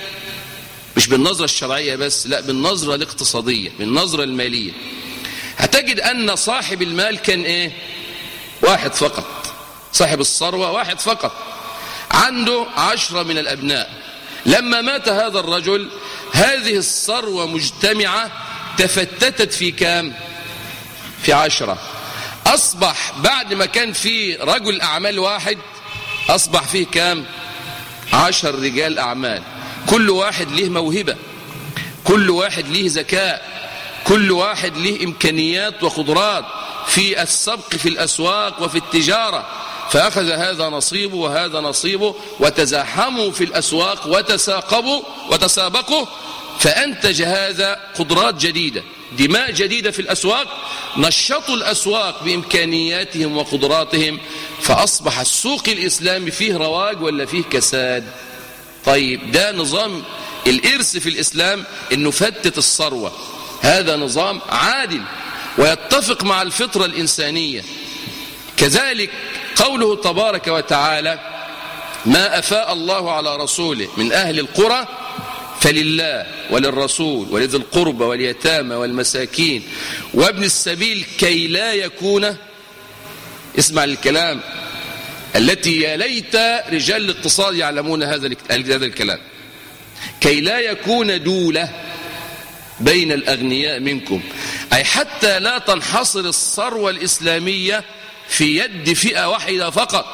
مش بالنظرة الشرعية بس، لا، بالنظرة الاقتصادية، بالنظرة المالية، هتجد أن صاحب المال كان واحد فقط. صاحب الثروة واحد فقط، عنده 10 من الأبناء. لما مات هذا الرجل هذه الثروة مجتمعة تفتتت في كام؟ في 10. أصبح بعد ما كان في رجل أعمال واحد أصبح فيه كام؟ 10 رجال أعمال، كل واحد له موهبة، كل واحد له ذكاء، كل واحد له إمكانيات وقدرات في السبق في الأسواق وفي التجارة. فأخذ هذا نصيبه وهذا نصيبه، وتزاحموا في الأسواق وتسابقوا، فأنتج هذا قدرات جديدة، دماء جديدة في الأسواق، نشطوا الأسواق بإمكانياتهم وقدراتهم، فأصبح السوق الإسلامي فيه رواج ولا فيه كساد؟ طيب، ده نظام الإرث في الإسلام، إنه فتت الثروة. هذا نظام عادل ويتفق مع الفطرة الإنسانية. كذلك قوله تبارك وتعالى: ما أفاء الله على رسوله من أهل القرى فلله وللرسول ولذي القربى واليتامى والمساكين وابن السبيل كي لا يكون، اسمع الكلام التي يا ليت رجال الاقتصاد يعلمون هذا الكلام، كي لا يكون دولة بين الأغنياء منكم، أي حتى لا تنحصر الثروة الإسلامية في يد فئة واحدة فقط،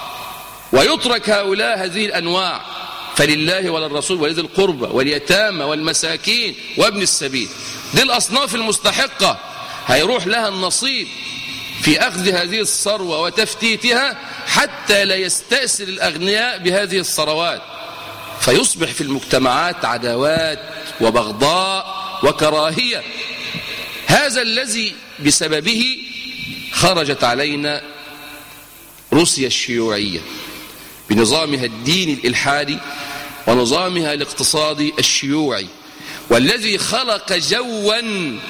ويترك هؤلاء هذه الأنواع، فلله وللرسول ولذي القربى واليتامى والمساكين وابن السبيل. دي الأصناف المستحقة هيروح لها النصيب في أخذ هذه الثروة وتفتيتها، حتى لا يستأثر الأغنياء بهذه الثروات، فيصبح في المجتمعات عداوات وبغضاء وكراهية. هذا الذي بسببه خرجت علينا روسيا الشيوعية بنظامها الديني الإلحادي ونظامها الاقتصادي الشيوعي، والذي خلق جوا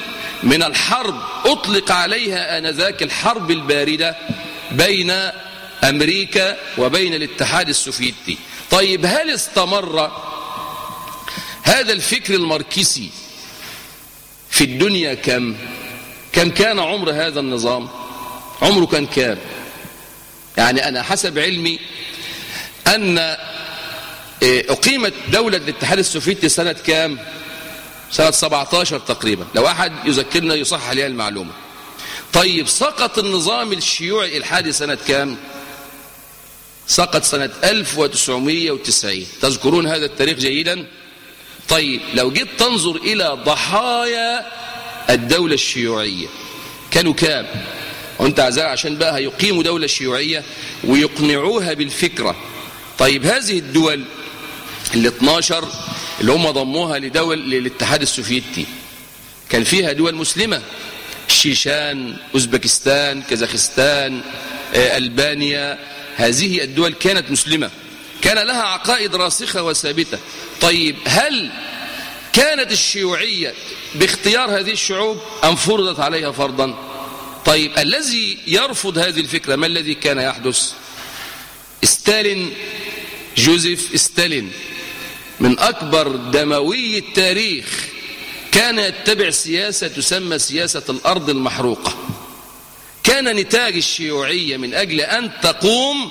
من الحرب أطلق عليها آنذاك الحرب الباردة بين أمريكا وبين الاتحاد السوفيتي. طيب هل استمر هذا الفكر الماركسي في الدنيا كم كان عمر هذا النظام؟ عمره كان كام؟ يعني أنا حسب علمي أن أقيمت دولة الاتحاد السوفيتي سنة كام؟ سنة 17 تقريبا، لو أحد يذكرنا يصحح لي المعلومة. طيب سقط النظام الشيوعي الإلحادي سنة كام؟ سقط سنة 1990. تذكرون هذا التاريخ جيدا؟ طيب لو جيت تنظر إلى ضحايا الدولة الشيوعية كانوا كام؟ وانت أعزائي عشان بقى يقيموا دولة شيوعية ويقنعوها بالفكرة. طيب هذه الدول اللي 12 اللي هم ضموها للاتحاد السوفيتي كان فيها دول مسلمة، الشيشان، أوزبكستان، كازاخستان، ألبانيا. هذه الدول كانت مسلمة، كان لها عقائد راسخة وثابتة. طيب هل كانت الشيوعية باختيار هذه الشعوب أم فرضت عليها فرضا؟ طيب الذي يرفض هذه الفكرة ما الذي كان يحدث؟ ستالين، جوزيف ستالين من أكبر دموي التاريخ كان يتبع سياسة تسمى سياسة الأرض المحروقة. كان نتاج الشيوعية من أجل أن تقوم،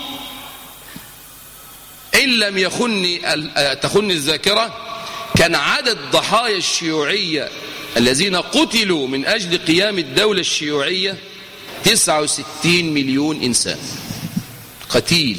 إن لم تخن الذاكرة، كان عدد ضحايا الشيوعية الذين قتلوا من أجل قيام الدولة الشيوعية 69 مليون إنسان قتيل.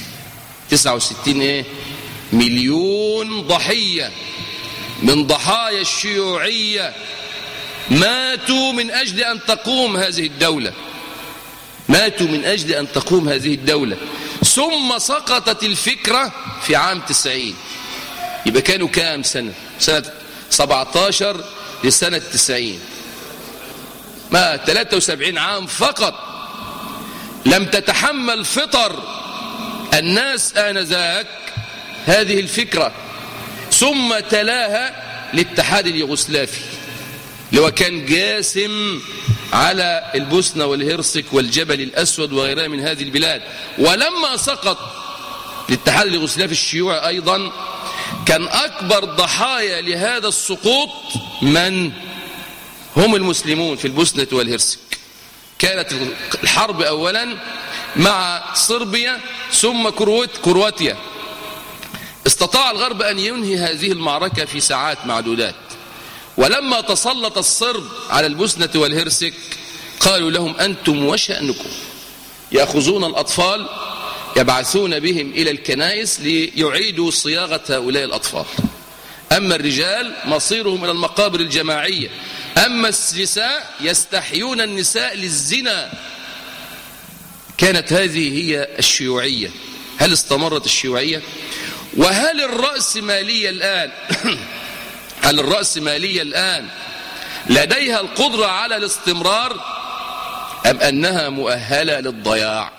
69 مليون ضحية من ضحايا الشيوعية ماتوا من أجل أن تقوم هذه الدولة، ماتوا من أجل أن تقوم هذه الدولة. ثم سقطت الفكرة في عام 90. يبقى كانوا كام سنة؟ سنة 17 لسنة 90، ما 73 عام فقط. لم تتحمل فطر الناس آنذاك هذه الفكرة. ثم تلاها الاتحاد اليوغوسلافي اللي هو كان جاسم على البوسنة والهرسك والجبل الأسود وغيرها من هذه البلاد. ولما سقط الاتحاد اليوغوسلافي الشيوعي أيضا كان أكبر ضحايا لهذا السقوط من هم المسلمون في البوسنة والهرسك. كانت الحرب أولا مع صربيا ثم كرواتيا. استطاع الغرب أن ينهي هذه المعركة في ساعات معدودات. ولما تسلط الصرب على البوسنة والهرسك قالوا لهم أنتم وشأنكم. يأخذون الأطفال يبعثون بهم إلى الكنائس ليعيدوا صياغة هؤلاء الأطفال. أما الرجال مصيرهم إلى المقابر الجماعية. أما النساء يستحيون النساء للزنا. كانت هذه هي الشيوعية. هل استمرت الشيوعية؟ وهل الرأسمالية الآن هل الرأسمالية الآن لديها القدرة على الاستمرار أم أنها مؤهلة للضياع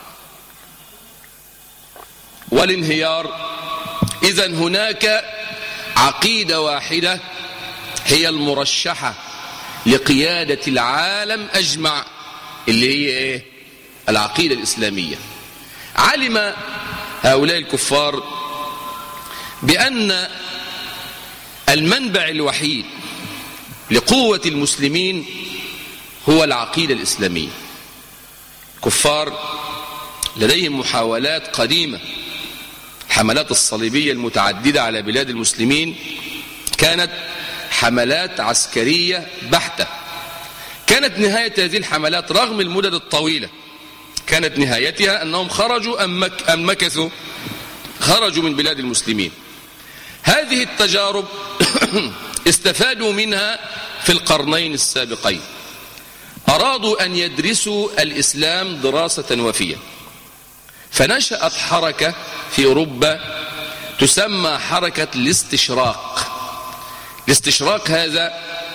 والانهيار؟ إذن هناك عقيدة واحدة هي المرشحة لقيادة العالم أجمع، اللي هي إيه؟ العقيدة الإسلامية. علم هؤلاء الكفار بأن المنبع الوحيد لقوة المسلمين هو العقيدة الإسلامية. كفار لديهم محاولات قديمة. الحملات الصليبية المتعددة على بلاد المسلمين كانت حملات عسكرية بحتة. كانت نهاية هذه الحملات رغم المدد الطويلة كانت نهايتها أنهم خرجوا أم مكثوا، خرجوا من بلاد المسلمين. هذه التجارب استفادوا منها في القرنين السابقين. أرادوا أن يدرسوا الإسلام دراسة وافية، فنشأت حركة في أوروبا تسمى حركة الاستشراق. الاستشراق هذا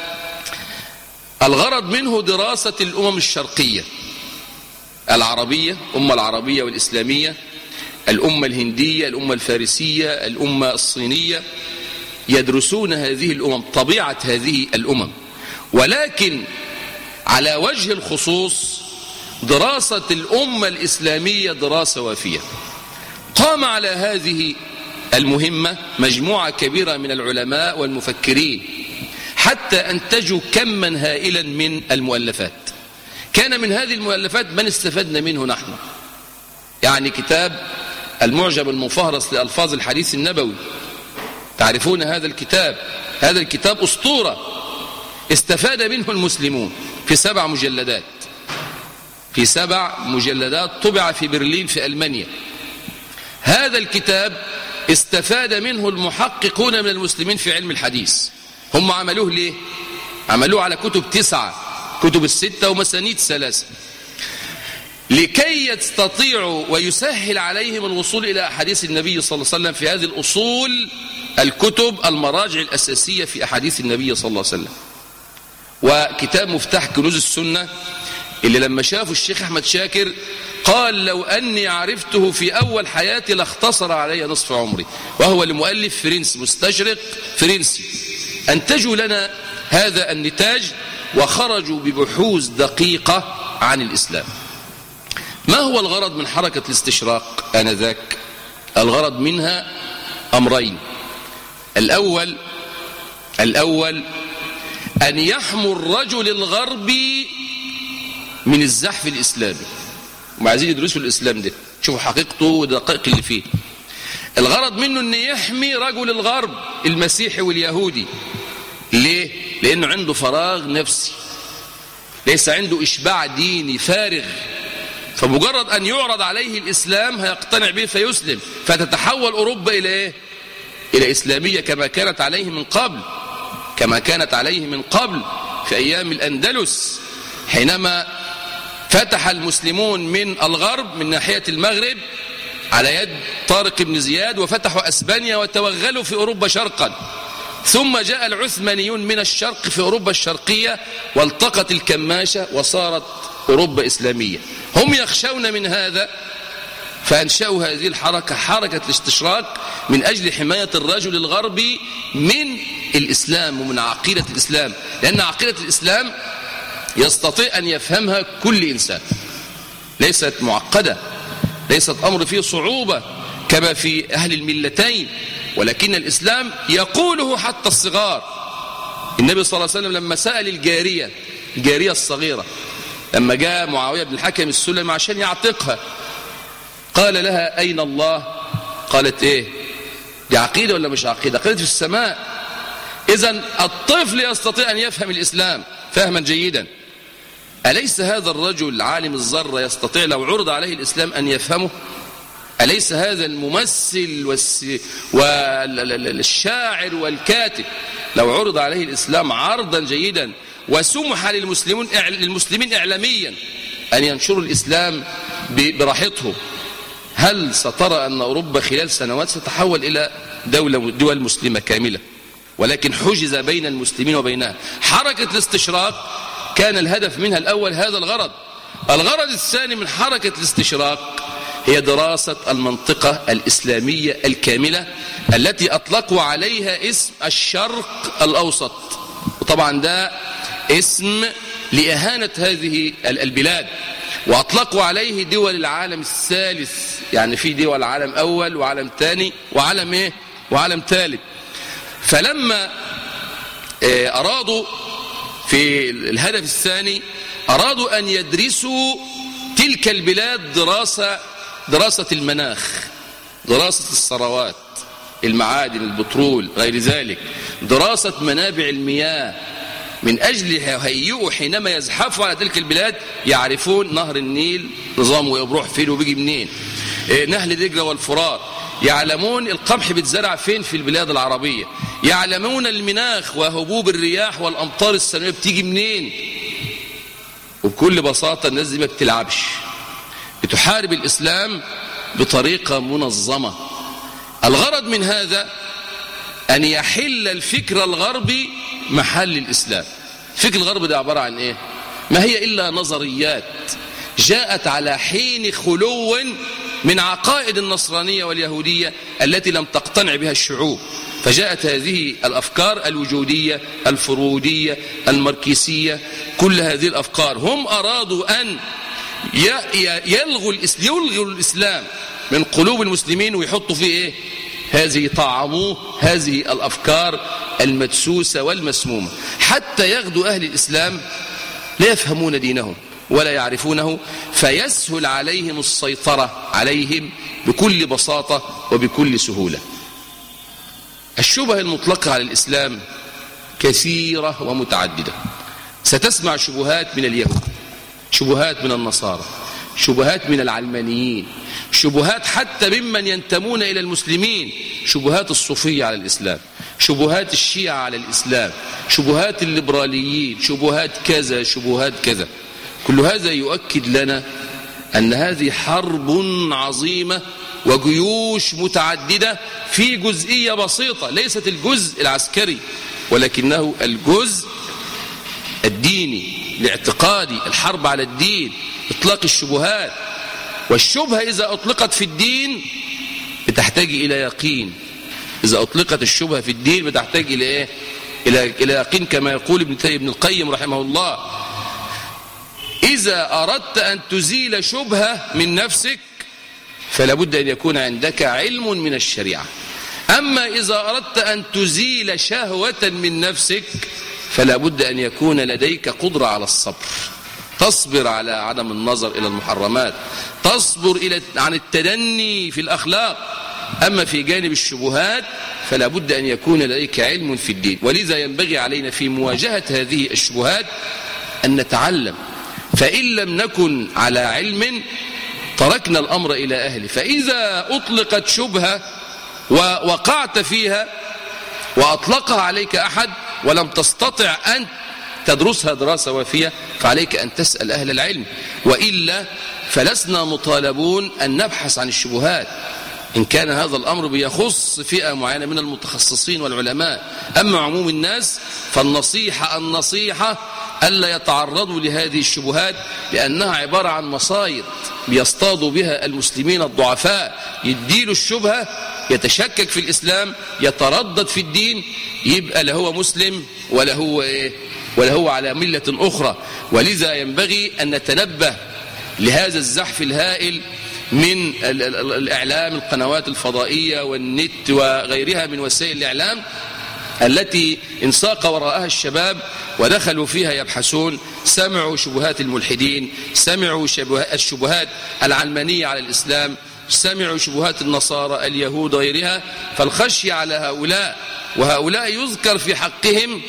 الغرض منه دراسة الأمم الشرقية العربية، الأمة العربية والإسلامية، الأمة الهندية، الأمة الفارسية، الأمة الصينية. يدرسون هذه الأمم، طبيعة هذه الأمم، ولكن على وجه الخصوص دراسة الأمة الإسلامية دراسة وافية. قام على هذه المهمة مجموعة كبيرة من العلماء والمفكرين حتى أنتجوا كما هائلا من المؤلفات. كان من هذه المؤلفات من استفدنا منه نحن، يعني كتاب المعجم المفهرس لألفاظ الحديث النبوي، تعرفون هذا الكتاب؟ هذا الكتاب أسطورة استفاد منه المسلمون في 7 مجلدات، في 7 مجلدات طبع في برلين في ألمانيا. هذا الكتاب استفاد منه المحققون من المسلمين في علم الحديث. هم عملوه ليه؟ عملوه على كتب 9، كتب 6 ومسانيد 3، لكي يستطيعوا ويسهل عليهم الوصول إلى أحاديث النبي صلى الله عليه وسلم في هذه الأصول، الكتب المراجع الأساسية في أحاديث النبي صلى الله عليه وسلم. وكتاب مفتاح كنوز السنة اللي لما شافوا الشيخ أحمد شاكر قال لو أني عرفته في أول حياتي لاختصر علي نصف عمري، وهو لمؤلف فرنسي مستشرق فرنسي. أنتجوا لنا هذا النتاج وخرجوا ببحوث دقيقة عن الإسلام. ما هو الغرض من حركة الاستشراق آنذاك؟ الغرض منها أمرين. الأول أن يحمو الرجل الغربي من الزحف الإسلامي. هم عايزين يدرسوا الإسلام ده، شوفوا حقيقته ودقائق اللي فيه. الغرض منه أن يحمي رجل الغرب المسيحي واليهودي. ليه؟ لأنه عنده فراغ نفسي، ليس عنده إشباع ديني فارغ، فمجرد أن يعرض عليه الإسلام هيقتنع به فيسلم، فتتحول أوروبا إلى إيه؟ إلى إسلامية كما كانت عليه من قبل في أيام الأندلس، حينما فتح المسلمون من الغرب من ناحية المغرب على يد طارق بن زياد وفتحوا أسبانيا وتوغلوا في أوروبا شرقا، ثم جاء العثمانيون من الشرق في أوروبا الشرقية والتقت الكماشة وصارت أوروبا إسلامية. هم يخشون من هذا فأنشأوا هذه الحركة، حركة الاستشراق، من أجل حماية الرجل الغربي من الإسلام ومن عقيدة الإسلام، لأن عقيدة الإسلام يستطيع أن يفهمها كل إنسان، ليست معقدة، ليست أمر فيه صعوبة كما في أهل الملتين، ولكن الإسلام يقوله حتى الصغار. النبي صلى الله عليه وسلم لما سأل الجارية الصغيرة لما جاء معاوية بن الحكم السلمي عشان يعتقها، قال لها أين الله؟ قالت إيه؟ دي عقيدة ولا مش عقيدة؟ قالت في السماء. إذن الطفل يستطيع أن يفهم الإسلام فهما جيدا. أليس هذا الرجل عالم الذرة يستطيع لو عرض عليه الإسلام أن يفهمه؟ أليس هذا الممثل والشاعر والكاتب لو عرض عليه الإسلام عرضا جيدا وسمح للمسلمين إعلاميا أن ينشروا الإسلام براحتهم، هل سترى أن أوروبا خلال سنوات ستتحول إلى دول مسلمة كاملة؟ ولكن حجز بين المسلمين وبينها. حركة الاستشراق كان الهدف منها الأول هذا الغرض. الغرض الثاني من حركة الاستشراق هي دراسة المنطقة الإسلامية الكاملة التي أطلقوا عليها اسم الشرق الأوسط، وطبعا ده اسم لإهانة هذه البلاد، وأطلقوا عليه دول العالم الثالث، يعني في دول عالم أول وعالم ثاني وعالم إيه؟ وعالم ثالث. فلما أرادوا في الهدف الثاني أرادوا أن يدرسوا تلك البلاد دراسة المناخ، دراسة الثروات، المعادن، البترول، غير ذلك، دراسة منابع المياه، من أجل يهيئوا حينما يزحفوا على تلك البلاد يعرفون نهر النيل نظامه يبروح فين وبيجي منين، نهر دجلة والفرات، يعلمون القمح بيتزرع فين في البلاد العربية، يعلمون المناخ وهبوب الرياح والأمطار السنوية بتيجي منين. وبكل بساطة الناس دي ما بتلعبش، بتحارب الإسلام بطريقة منظمة. الغرض من هذا أن يحل الفكر الغربي محل الإسلام. الفكر الغربي ده عبارة عن إيه؟ ما هي إلا نظريات جاءت على حين خلو من عقائد النصرانية واليهودية التي لم تقتنع بها الشعوب، فجاءت هذه الأفكار الوجودية الفرويدية الماركسية، كل هذه الأفكار هم أرادوا أن يلغوا الإسلام من قلوب المسلمين ويحطوا فيه إيه؟ هذه طعموه هذه الأفكار المدسوسة والمسمومة، حتى يغدو أهل الإسلام لا يفهمون دينهم ولا يعرفونه، فيسهل عليهم السيطرة عليهم بكل بساطة وبكل سهولة. الشبه المطلقة على الإسلام كثيرة ومتعددة. ستسمع شبهات من اليهود، شبهات من النصارى، شبهات من العلمانيين، شبهات حتى ممن ينتمون إلى المسلمين، شبهات الصوفية على الإسلام، شبهات الشيعة على الإسلام، شبهات الليبراليين، شبهات كذا شبهات كذا. كل هذا يؤكد لنا أن هذه حرب عظيمة وجيوش متعددة في جزئية بسيطة، ليست الجزء العسكري ولكنه الجزء الديني الاعتقادي، الحرب على الدين، إطلاق الشبهات. والشبهة إذا أطلقت في الدين بتحتاج إلى يقين. إذا أطلقت الشبهة في الدين بتحتاج إلى إيه؟ إلى يقين، كما يقول ابن القيم رحمه الله: إذا أردت أن تزيل شبهة من نفسك فلا بد أن يكون عندك علم من الشريعة. أما إذا أردت أن تزيل شهوة من نفسك فلا بد أن يكون لديك قدرة على الصبر، تصبر على عدم النظر إلى المحرمات، تصبر عن التدني في الأخلاق. أما في جانب الشبهات فلا بد أن يكون لديك علم في الدين. ولذا ينبغي علينا في مواجهة هذه الشبهات أن نتعلم، فإن لم نكن على علم تركنا الأمر إلى أهله. فإذا أطلقت شبهة ووقعت فيها وأطلقها عليك أحد ولم تستطع أن تدرسها دراسة وافية فعليك أن تسأل أهل العلم، وإلا فلسنا مطالبون أن نبحث عن الشبهات إن كان هذا الأمر بيخص فئة معينة من المتخصصين والعلماء. أما عموم الناس فالنصيحة ألا يتعرضوا لهذه الشبهات، لأنها عبارة عن مصايد بيصطادوا بها المسلمين الضعفاء. يديله الشبهة يتشكك في الإسلام، يتردد في الدين، يبقى لا هو مسلم ولا هو على ملة أخرى. ولذا ينبغي أن نتنبه لهذا الزحف الهائل من الإعلام، القنوات الفضائية والنت وغيرها من وسائل الإعلام التي انساق وراءها الشباب ودخلوا فيها يبحثون. سمعوا شبهات الملحدين، سمعوا الشبهات العلمانية على الإسلام، سمعوا شبهات النصارى، اليهود وغيرها. فالخشية على هؤلاء، وهؤلاء يذكر في حقهم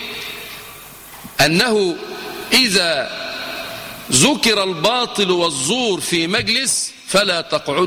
أنه إذا ذكر الباطل والزور في مجلس فلا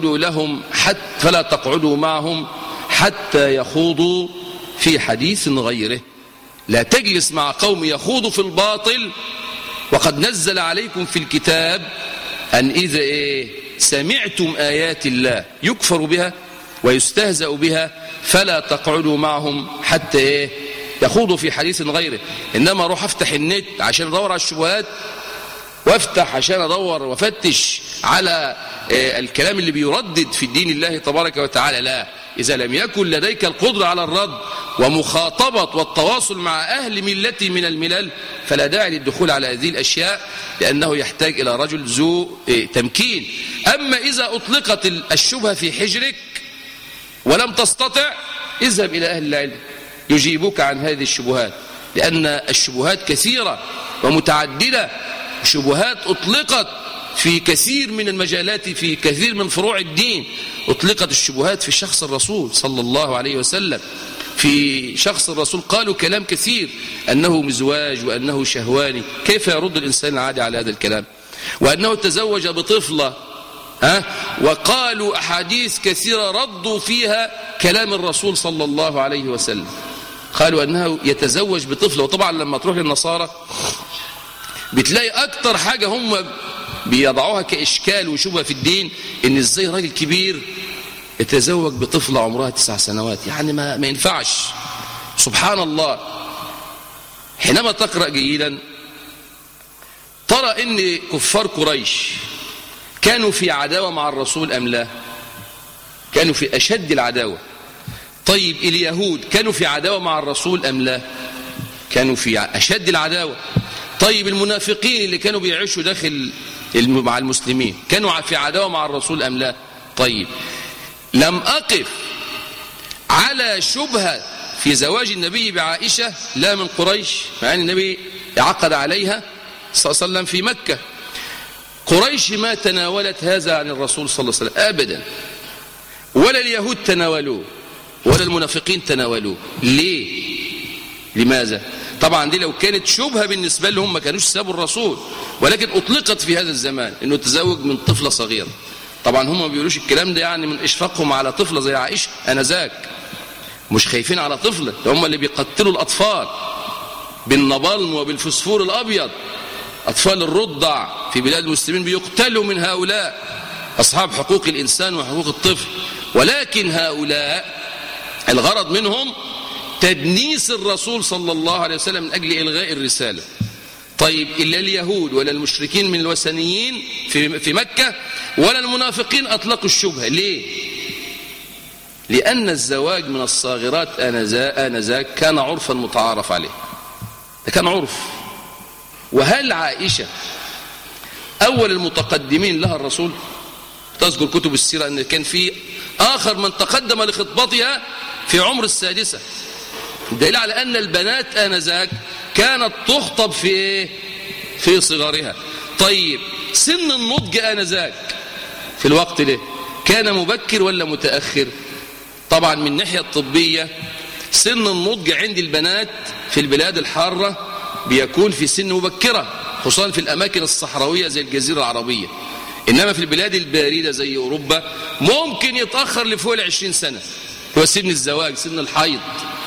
تقعدوا معهم حتى يخوضوا في حديث غيره. لا تجلس مع قوم يخوضوا في الباطل، وقد نزل عليكم في الكتاب أن إذا سمعتم آيات الله يكفر بها ويستهزأ بها فلا تقعدوا معهم حتى يخوضوا في حديث غيره. إنما أروح أفتح النت عشان أدور على الشبهات، وافتح عشان أدور وفتش على الكلام اللي بيردد في الدين الله تبارك وتعالى. لا، إذا لم يكن لديك القدرة على الرد ومخاطبة والتواصل مع أهل ملتي من الملل فلا داعي للدخول على هذه الأشياء، لأنه يحتاج إلى رجل ذو تمكين. أما إذا أطلقت الشبهة في حجرك ولم تستطع، اذهب إلى أهل العلم يجيبوك عن هذه الشبهات، لأن الشبهات كثيرة ومتعددة. شبهات أطلقت في كثير من المجالات، في كثير من فروع الدين. أطلقت الشبهات في شخص الرسول صلى الله عليه وسلم. في شخص الرسول قالوا كلام كثير، أنه مزواج وأنه شهواني. كيف يرد الإنسان العادي على هذا الكلام؟ وأنه تزوج بطفلة، وقالوا أحاديث كثيرة ردوا فيها كلام الرسول صلى الله عليه وسلم. قالوا أنه يتزوج بطفلة. وطبعا لما تروح للنصارى بتلاقي أكتر حاجة هم بيضعوها كإشكال وشبهة في الدين، إن إزاي راجل كبير يتزوج بطفلة عمرها 9 سنوات. يعني ما ينفعش. سبحان الله. حينما تقرأ جيدا ترى إن كفار قريش كانوا في عداوة مع الرسول أم لا؟ كانوا في أشد العداوة. طيب اليهود كانوا في عداوة مع الرسول أم لا؟ كانوا في أشد العداوة. طيب المنافقين اللي كانوا بيعيشوا داخل مع المسلمين كانوا في عداوة مع الرسول أم لا؟ طيب لم أقف على شبهة في زواج النبي بعائشة لا من قريش، مع أن النبي عقد عليها صلى الله عليه وسلم في مكة. قريش ما تناولت هذا عن الرسول صلى الله عليه وسلم أبدا، ولا اليهود تناولوه ولا المنافقين تناولوه. ليه؟ لماذا؟ طبعا دي لو كانت شبهة بالنسبة لهم ما كانوش سابوا الرسول، ولكن أطلقت في هذا الزمان أنه تزوج من طفلة صغيرة. طبعا هم ما بيقولوش الكلام ده يعني من إشفاقهم على طفلة زي عائشة أنذاك، مش خايفين على طفلة، هم اللي بيقتلوا الأطفال بالنبالم وبالفسفور الأبيض. أطفال الرضع في بلاد المسلمين بيقتلوا من هؤلاء أصحاب حقوق الإنسان وحقوق الطفل، ولكن هؤلاء الغرض منهم تدنيس الرسول صلى الله عليه وسلم من أجل إلغاء الرسالة. طيب إلا اليهود ولا المشركين من الوثنيين في مكة ولا المنافقين أطلقوا الشبهة. ليه؟ لأن الزواج من الصاغرات آنذاك كان عرفا متعارف عليه، ده كان عرف. وهل عائشة أول المتقدمين لها الرسول؟ تذكر كتب السيرة أن كان في آخر من تقدم لخطبتها في عمر السادسة، دليل على أن البنات آنذاك كانت تخطب في صغرها. طيب سن النضج آنذاك في الوقت ده كان مبكر ولا متأخر؟ طبعا من الناحية الطبية سن النضج عند البنات في البلاد الحارة بيكون في سن مبكرة، خصوصا في الأماكن الصحراوية زي الجزيرة العربية. إنما في البلاد الباردة زي أوروبا ممكن يتأخر لفوق 20 سنة، هو سن الزواج، سن الحيض.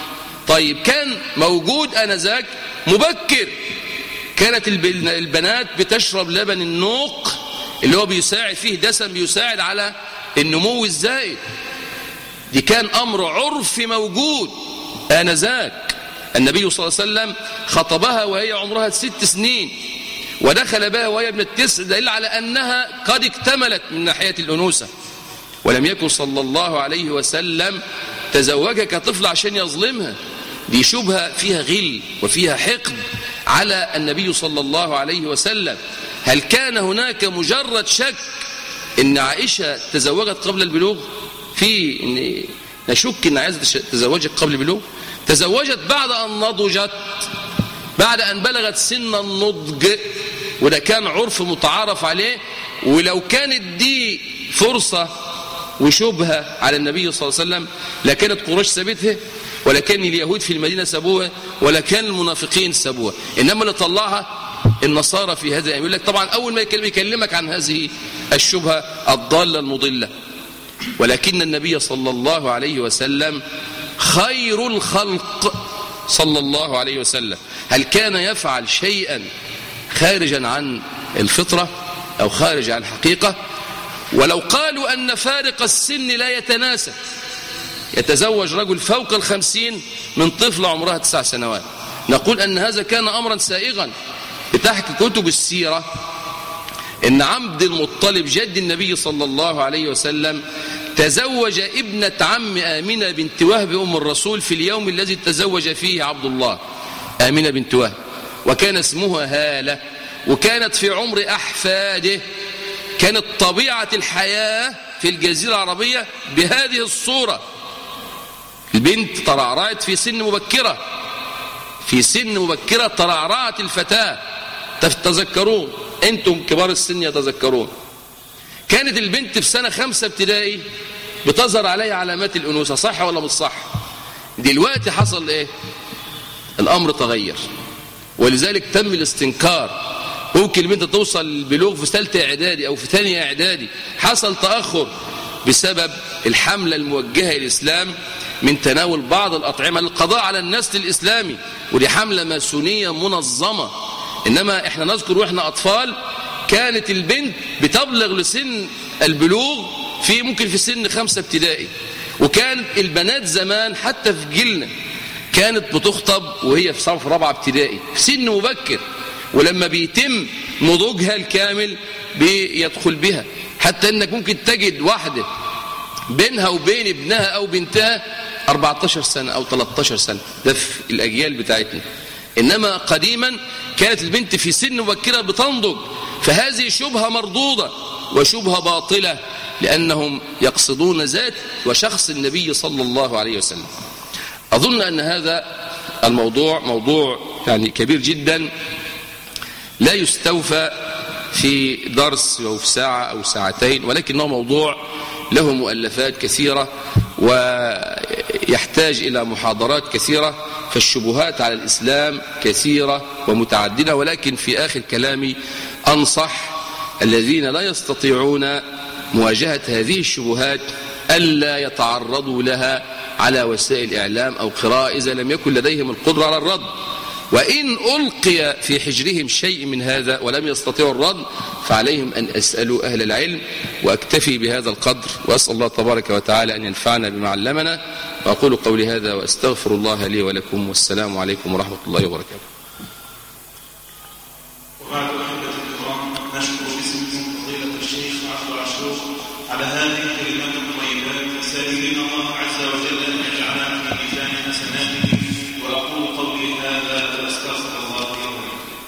طيب كان موجود آنذاك مبكر، كانت البنات بتشرب لبن النوق اللي هو بيساعد فيه دسم، بيساعد على النمو الزائد. دي كان أمر عرفي موجود آنذاك. النبي صلى الله عليه وسلم خطبها وهي عمرها 6 سنين ودخل بها وهي ابنة 9، دليل على أنها قد اكتملت من ناحية الأنوثة. ولم يكن صلى الله عليه وسلم تزوجها كطفل عشان يظلمها، دي شبهة فيها غل وفيها حقد على النبي صلى الله عليه وسلم. هل كان هناك مجرد شك ان عائشة تزوجت قبل البلوغ؟ في إن نشك ان عائشة تزوجت قبل البلوغ؟ تزوجت بعد أن نضجت، بعد أن بلغت سن النضج، وده كان عرف متعارف عليه. ولو كانت دي فرصة وشبهة على النبي صلى الله عليه وسلم لكانت قريش سابتها، ولا كان اليهود في المدينة سابوها، ولا كان المنافقين سابوها. إنما اللي طلعها النصارى في هذا. يقول لك طبعا أول ما يكلمك عن هذه الشبهة الضالة المضلة. ولكن النبي صلى الله عليه وسلم خير الخلق صلى الله عليه وسلم، هل كان يفعل شيئا خارجا عن الفطرة أو خارج عن الحقيقة؟ ولو قالوا أن فارق السن لا يتناسب، يتزوج رجل فوق 50 من طفلة عمرها 9 سنوات، نقول أن هذا كان أمرا سائغا. بتحكي كتب السيرة إن عبد المطلب جد النبي صلى الله عليه وسلم تزوج ابنة عم آمنة بنت وهب أم الرسول في اليوم الذي تزوج فيه عبد الله آمنة بنت وهب، وكان اسمها هالة، وكانت في عمر أحفاده. كانت طبيعة الحياة في الجزيرة العربية بهذه الصورة. البنت ترعرعت في سن مبكرة، في سن مبكرة ترعرعت الفتاة. تتذكرون أنتم كبار السن يتذكرون، كانت البنت في سنة 5 ابتدائي بتظهر عليها علامات الأنوثة، صح ولا مش صح؟ دلوقتي حصل إيه؟ الأمر تغير، ولذلك تم الاستنكار. ممكن البنت توصل للبلوغ في 3 إعدادي أو في 2 إعدادي. حصل تأخر بسبب الحملة الموجهة للإسلام من تناول بعض الأطعمة للقضاء على النسل الإسلامي، ودي حملة ماسونية منظمة. إنما إحنا نذكر وإحنا أطفال كانت البنت بتبلغ لسن البلوغ ممكن في سن 5 ابتدائي، وكانت البنات زمان حتى في جيلنا كانت بتخطب وهي في صف 4 ابتدائي في سن مبكر، ولما بيتم نضوجها الكامل بيدخل بها. حتى انك ممكن تجد واحدة بينها وبين ابنها او بنتها 14 سنة او 13 سنة، ده في الاجيال بتاعتنا. إنما قديما كانت البنت في سن مبكرة بتنضج، فهذه شبهة مردودة وشبهة باطلة، لأنهم يقصدون ذات وشخص النبي صلى الله عليه وسلم. أظن أن هذا الموضوع موضوع يعني كبير جدا، لا يستوفى في درس أو في ساعة أو ساعتين، ولكنه موضوع له مؤلفات كثيرة ويحتاج إلى محاضرات كثيرة، فالشبهات على الإسلام كثيرة ومتعددة. ولكن في آخر كلامي أنصح الذين لا يستطيعون مواجهة هذه الشبهات ألا يتعرضوا لها على وسائل الإعلام أو قراءة إذا لم يكن لديهم القدرة على الرد، وإن ألقي في حجرهم شيء من هذا ولم يستطيعوا الرد فعليهم أن أسألوا أهل العلم. وأكتفي بهذا القدر، وأسأل الله تبارك وتعالى أن ينفعنا بما علمنا، وأقول قولي هذا وأستغفر الله لي ولكم، والسلام عليكم ورحمة الله وبركاته. وبعد أحبة الكرام، نشكر باسمكم فضيلة الشيخ عبد العشوق على هذه الكلمات الطيبات، سائلين الله عز